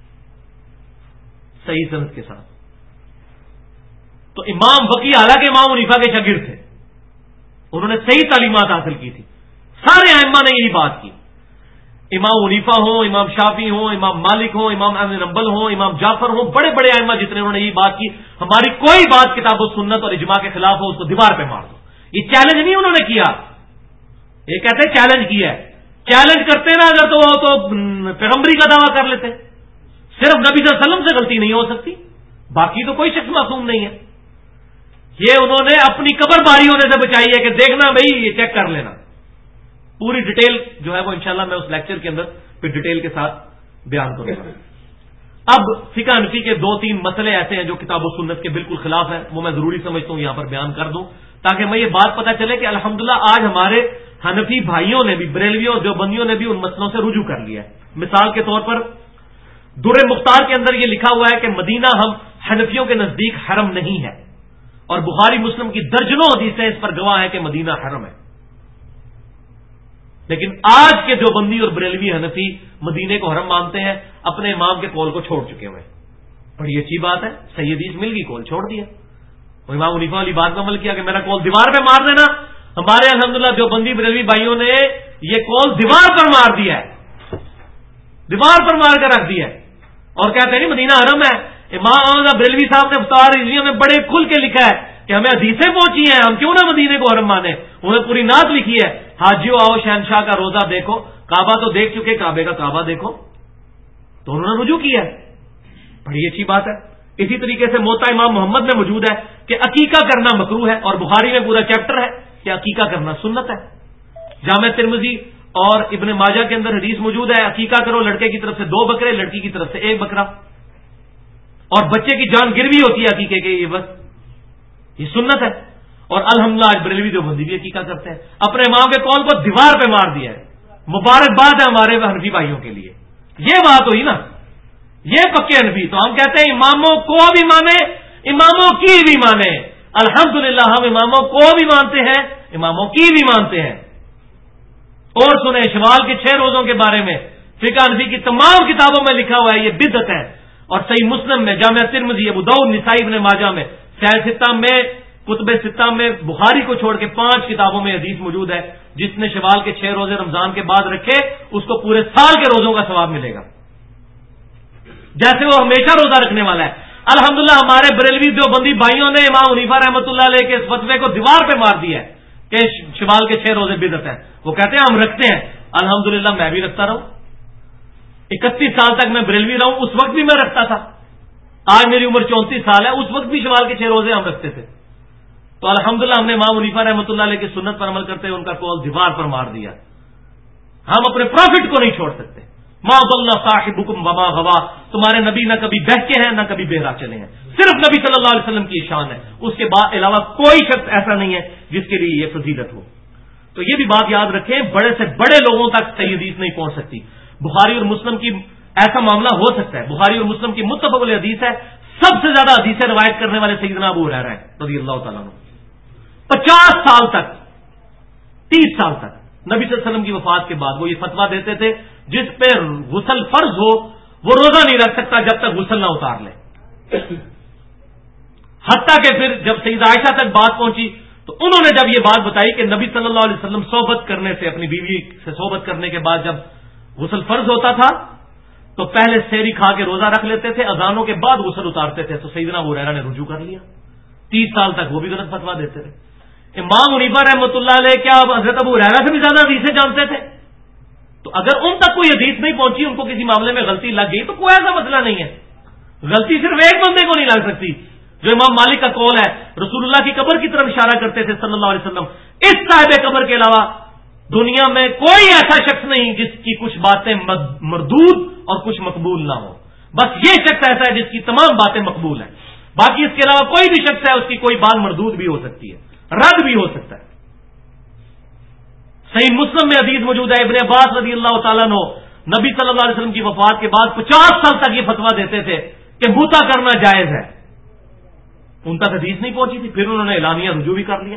صحیح سند کے ساتھ. تو امام وقی حالانکہ امام حنیفہ کے شاگرد تھے، انہوں نے صحیح تعلیمات حاصل کی تھی. سارے ائمہ نے یہی بات کی، امام حنیفہ ہوں، امام شافعی ہوں، امام مالک ہوں، امام احمد بن حنبل ہوں، امام جعفر ہوں، بڑے بڑے ائمہ جتنے انہوں نے یہی بات کی ہماری کوئی بات کتاب و سنت اور اجماع کے خلاف ہو اس کو دیوار پہ مار دو. یہ چیلنج نہیں انہوں نے کیا، یہ کہتے چیلنج کیا ہے. چیلنج کرتے نا اگر تو وہ تو پیغمبری کا دعویٰ کر لیتے. صرف نبی صلی اللہ علیہ وسلم سے غلطی نہیں ہو سکتی، باقی تو کوئی شخص معصوم نہیں ہے. یہ انہوں نے اپنی قبر باری ہونے سے بچائی ہے کہ دیکھنا بھائی یہ چیک کر لینا. پوری ڈیٹیل جو ہے وہ انشاءاللہ میں اس لیکچر کے اندر پھر ڈیٹیل کے ساتھ بیان کروں گا. اب فقہ حنفی کے 2-3 مسئلے ایسے ہیں جو کتاب و سنت کے بالکل خلاف ہیں، وہ میں ضروری سمجھتا ہوں یہاں پر بیان کر دوں تاکہ میں یہ بات پتہ چلے کہ الحمدللہ آج ہمارے حنفی بھائیوں نے بھی، بریلویوں اور دیوبندیوں نے بھی ان مسئلوں سے رجوع کر لیا ہے. مثال کے طور پر در مختار کے اندر یہ لکھا ہوا ہے کہ مدینہ ہم حنفیوں کے نزدیک حرم نہیں ہے، اور بخاری مسلم کی درجنوں حدیثیں اس پر گواہ ہیں کہ مدینہ حرم ہے. لیکن آج کے دیوبندی اور بریلوی حنفی مدینے کو حرم مانتے ہیں، اپنے امام کے قول کو چھوڑ چکے ہوئے. بڑی اچھی بات ہے، صحیح حدیث مل گئی، قول چھوڑ دیا. وہ امام حنیفہ والی بات پر عمل کیا کہ میرا قول دیوار پہ مار دینا. ہمارے الحمدللہ دیوبندی بریلوی بھائیوں نے یہ قول دیوار پر مار دیا ہے، دیوار پر مار کر رکھ دیا ہے، اور کہتے ہیں مدینہ حرم ہے. امام بریلوی صاحب نے افطار رضویہ میں بڑے کھل کے لکھا ہے کہ ہمیں حدیثیں پہنچی ہیں، ہم کیوں نہ مدینے کو حرم مانے. انہوں نے پوری نعت لکھی ہے، حاجیو آؤ شہنشاہ کا روزہ دیکھو، کعبہ تو دیکھ چکے، کعبے کا کعبہ دیکھو. تو انہوں نے رجوع کیا ہے، بڑی اچھی بات ہے. اسی طریقے سے موطا امام محمد میں موجود ہے کہ عقیقہ کرنا مکروہ ہے، اور بخاری میں پورا چیپٹر ہے کہ عقیقہ کرنا سنت ہے. جامع ترمذی اور ابن ماجہ کے اندر حدیث موجود ہے، عقیقہ کرو، لڑکے کی طرف سے 2 بکرے، لڑکی کی طرف سے 1 بکرا، اور بچے کی جان گروی ہوتی ہے عقیقے کے، یہ بس یہ سنت ہے. اور الحمدللہ آج بریلوی دیوبندی بھی عقیقہ کرتے ہیں. اپنے امام کے قول کو دیوار پہ مار دیا ہے. مبارکباد ہے ہمارے حنفی بھائیوں کے لیے. یہ بات ہوئی نا، یہ پکے حنفی. تو ہم کہتے ہیں اماموں کو بھی مانے، اماموں کی بھی مانے. الحمدللہ ہم اماموں کو بھی مانتے ہیں، اماموں کی بھی مانتے ہیں. اور سنیں شوال کے 6 روزوں کے بارے میں فقہ حنفی کی تمام کتابوں میں لکھا ہوا ہے یہ بدعت ہے. اور صحیح مسلم میں، جامع ترمذی، ابو داؤد، نسائی، ابن ماجہ میں، سیاہ ستہ میں، کتب ستہ میں، بخاری کو چھوڑ کے 5 کتابوں میں حدیث موجود ہے جس نے شوال کے 6 روزے رمضان کے بعد رکھے اس کو پورے سال کے روزوں کا ثواب ملے گا، جیسے وہ ہمیشہ روزہ رکھنے والا ہے. الحمدللہ ہمارے بریلوی دیوبندی بھائیوں نے امام حنیفہ رحمۃ اللہ علیہ کے اس فتوے کو دیوار پہ مار دیا ہے کہ شوال کے 6 روزے بدعت ہیں. وہ کہتے ہیں ہم رکھتے ہیں. الحمدللہ میں بھی رکھتا رہوں، 31 سال تک میں بریلوی رہوں، اس وقت بھی میں رکھتا تھا. آج میری عمر 34 سال ہے، اس وقت بھی شوال کے 6 روزے ہم رکھتے تھے. تو الحمدللہ ہم نے امام حنیفہ رحمۃ اللہ علیہ کی سنت پر عمل کرتے ہوئے ان کا قول دیوار پر مار دیا. ہم اپنے پروفٹ کو نہیں چھوڑ سکتے. ما ضل صاحبکم وما غوا، تمہارے نبی نہ کبھی بہکے ہیں نہ کبھی بہرا چلے ہیں، صرف نبی صلی اللہ علیہ وسلم کی شان ہے، اس کے بعد علاوہ کوئی شخص ایسا نہیں ہے جس کے لیے یہ فضیلت ہو. تو یہ بھی بات یاد رکھیں، بڑے سے بڑے لوگوں تک صحیح حدیث نہیں پہنچ سکتی. بخاری اور مسلم کی ایسا معاملہ ہو سکتا ہے، بخاری اور مسلم کی متفق علیہ حدیث ہے، سب سے زیادہ حدیثیں روایت کرنے والے سیدنا ابو ہریرہ ہیں رضی اللہ تعالیٰ عنہ. 50 سال تک، 30 سال تک نبی صلی اللہ علیہ وسلم کی وفات کے بعد وہ یہ فتویٰ دیتے تھے جس پہ غسل فرض ہو وہ روزہ نہیں رکھ سکتا جب تک غسل نہ اتار لے. حتیٰ کہ پھر جب سیدہ عائشہ تک بات پہنچی تو انہوں نے جب یہ بات بتائی کہ نبی صلی اللہ علیہ وسلم صحبت کرنے سے، اپنی بیوی سے صحبت کرنے کے بعد جب غسل فرض ہوتا تھا تو پہلے سحری کھا کے روزہ رکھ لیتے تھے، اذانوں کے بعد غسل اتارتے تھے. تو سیدنا ابو ہریرہ نے رجوع کر لیا. 30 سال تک وہ بھی غلط فتویٰ دیتے تھے. امام حنیفہ رحمۃ اللہ علیہ کیا حضرت ابو ہریرہ سے بھی زیادہ حدیثیں جانتے تھے؟ تو اگر ان تک کوئی حدیث نہیں پہنچی، ان کو کسی معاملے میں غلطی لگ گئی تو کوئی ایسا مسئلہ نہیں ہے. غلطی صرف ایک بندے کو نہیں لگ سکتی. جو امام مالک کا قول ہے، رسول اللہ کی قبر کی طرف اشارہ کرتے تھے صلی اللہ علیہ وسلم، اس صاحب قبر کے علاوہ دنیا میں کوئی ایسا شخص نہیں جس کی کچھ باتیں مردود اور کچھ مقبول نہ ہو. بس یہ شخص ایسا ہے جس کی تمام باتیں مقبول ہیں. باقی اس کے علاوہ کوئی بھی شخص ہے اس کی کوئی بات مردود بھی ہو سکتی ہے، رد بھی ہو سکتا ہے. صحیح مسلم میں حدیث موجود ہے، ابن عباس رضی اللہ تعالیٰ عنہ نبی صلی اللہ علیہ وسلم کی وفات کے بعد 50 سال تک یہ فتویٰ دیتے تھے کہ بوتا کرنا جائز ہے. ان تک حدیث نہیں پہنچی تھی، پھر انہوں نے اعلانیہ رجوع بھی کر لیا.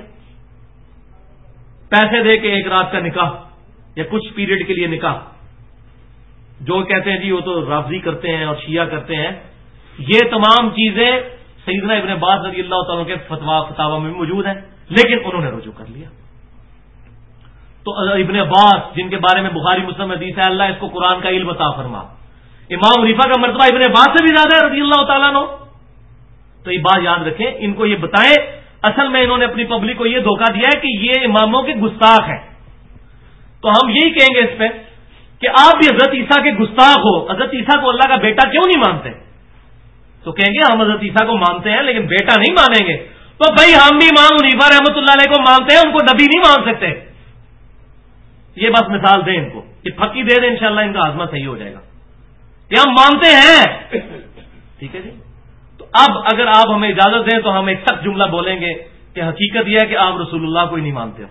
پیسے دے کے ایک رات کا نکاح یا کچھ پیریڈ کے لیے نکاح، جو کہتے ہیں جی وہ تو رافضی کرتے ہیں اور شیعہ کرتے ہیں، یہ تمام چیزیں سیدنا ابن عباس رضی اللہ تعالیٰ کے فتاوی میں موجود ہیں، لیکن انہوں نے رجوع کر لیا. تو ابن عباس جن کے بارے میں بخاری مسلم حدیث ہے اللہ اس کو قرآن کا علم عطا فرما، امام حنیفہ کا مرتبہ ابن عباس سے بھی زیادہ ہے رضی اللہ تعالیٰ عنہ. تو یہ بات یاد رکھیں، ان کو یہ بتائیں. اصل میں انہوں نے اپنی پبلک کو یہ دھوکہ دیا ہے کہ یہ اماموں کے گستاخ ہیں. تو ہم یہی کہیں گے اس پہ کہ آپ بھی حضرت عیسیٰ کے گستاخ ہو، حضرت عیسیٰ کو اللہ کا بیٹا کیوں نہیں مانتے؟ تو کہیں گے ہم حضرت عیسیٰ کو مانتے ہیں لیکن بیٹا نہیں مانیں گے. تو بھائی ہم بھی امام حنیفہ رحمۃ اللہ علیہ کو مانتے ہیں، ان کو نبی نہیں مان سکتے. یہ بس مثال دیں ان کو، یہ پھکی دے دیں، انشاءاللہ ان کا ہاضمہ صحیح ہو جائے گا. کہ ہم مانتے ہیں. ٹھیک ہے جی. تو اب اگر آپ ہمیں اجازت دیں تو ہم ایک سخت جملہ بولیں گے کہ حقیقت یہ ہے کہ آپ رسول اللہ کو ہی نہیں مانتے ہو.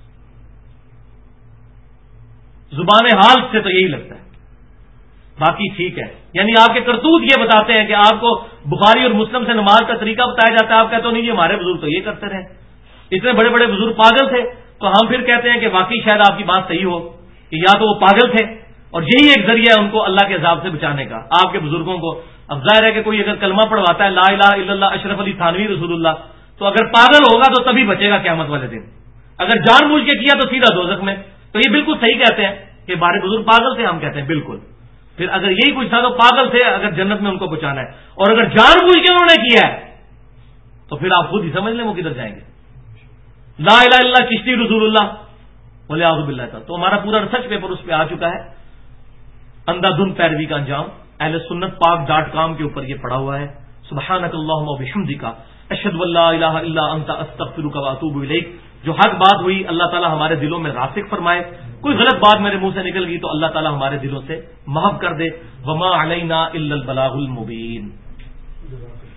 زبان حال سے تو یہی لگتا ہے، باقی ٹھیک ہے. یعنی آپ کے کرتوت یہ بتاتے ہیں کہ آپ کو بخاری اور مسلم سے نماز کا طریقہ بتایا جاتا ہے، آپ کہتے ہو نہیں جی ہمارے بزرگ تو یہ کرتے رہے، اتنے بڑے بڑے بزرگ پاگل تھے. تو ہم پھر کہتے ہیں کہ واقعی شاید آپ کی بات صحیح ہو کہ یا تو وہ پاگل تھے اور یہی ایک ذریعہ ہے ان کو اللہ کے عذاب سے بچانے کا، آپ کے بزرگوں کو. اب ظاہر ہے کہ کوئی اگر کلمہ پڑھواتا ہے لا الہ الا اللہ اشرف علی تھانوی رسول اللہ، تو اگر پاگل ہوگا تو تبھی بچے گا قیامت والے دن. اگر جان بوجھ کے کیا تو سیدھا دوزخ میں. تو یہ بالکل صحیح کہتے ہیں کہ ہمارے بزرگ پاگل تھے، ہم کہتے ہیں بالکل. پھر اگر یہی کچھ تھا تو پاگل تھے اگر جنت میں ان کو بچانا ہے، اور اگر جان بوجھ کے انہوں نے کیا ہے تو پھر آپ خود ہی سمجھ لیں وہ کدھر جائیں گے. لا الہ الا اللہ چشتی رسول اللہ بولے اعوذ باللہ کا. تو ہمارا پورا ریسرچ پیپر اس پہ آ چکا ہے، اندھا دھند پیروی کا انجام. اہل سنت پاک.com کے اوپر یہ پڑا ہوا ہے. سبحانک اللہم و بحمدک اشہد ان لا الہ الا انت استغفرک و اتوب الیک. جو حق بات ہوئی اللہ تعالی ہمارے دلوں میں راسخ فرمائے، کوئی غلط بات میرے منہ سے نکل گئی تو اللہ تعالی ہمارے دلوں سے محو کر دے. وما علینا الا البلاغ المبین.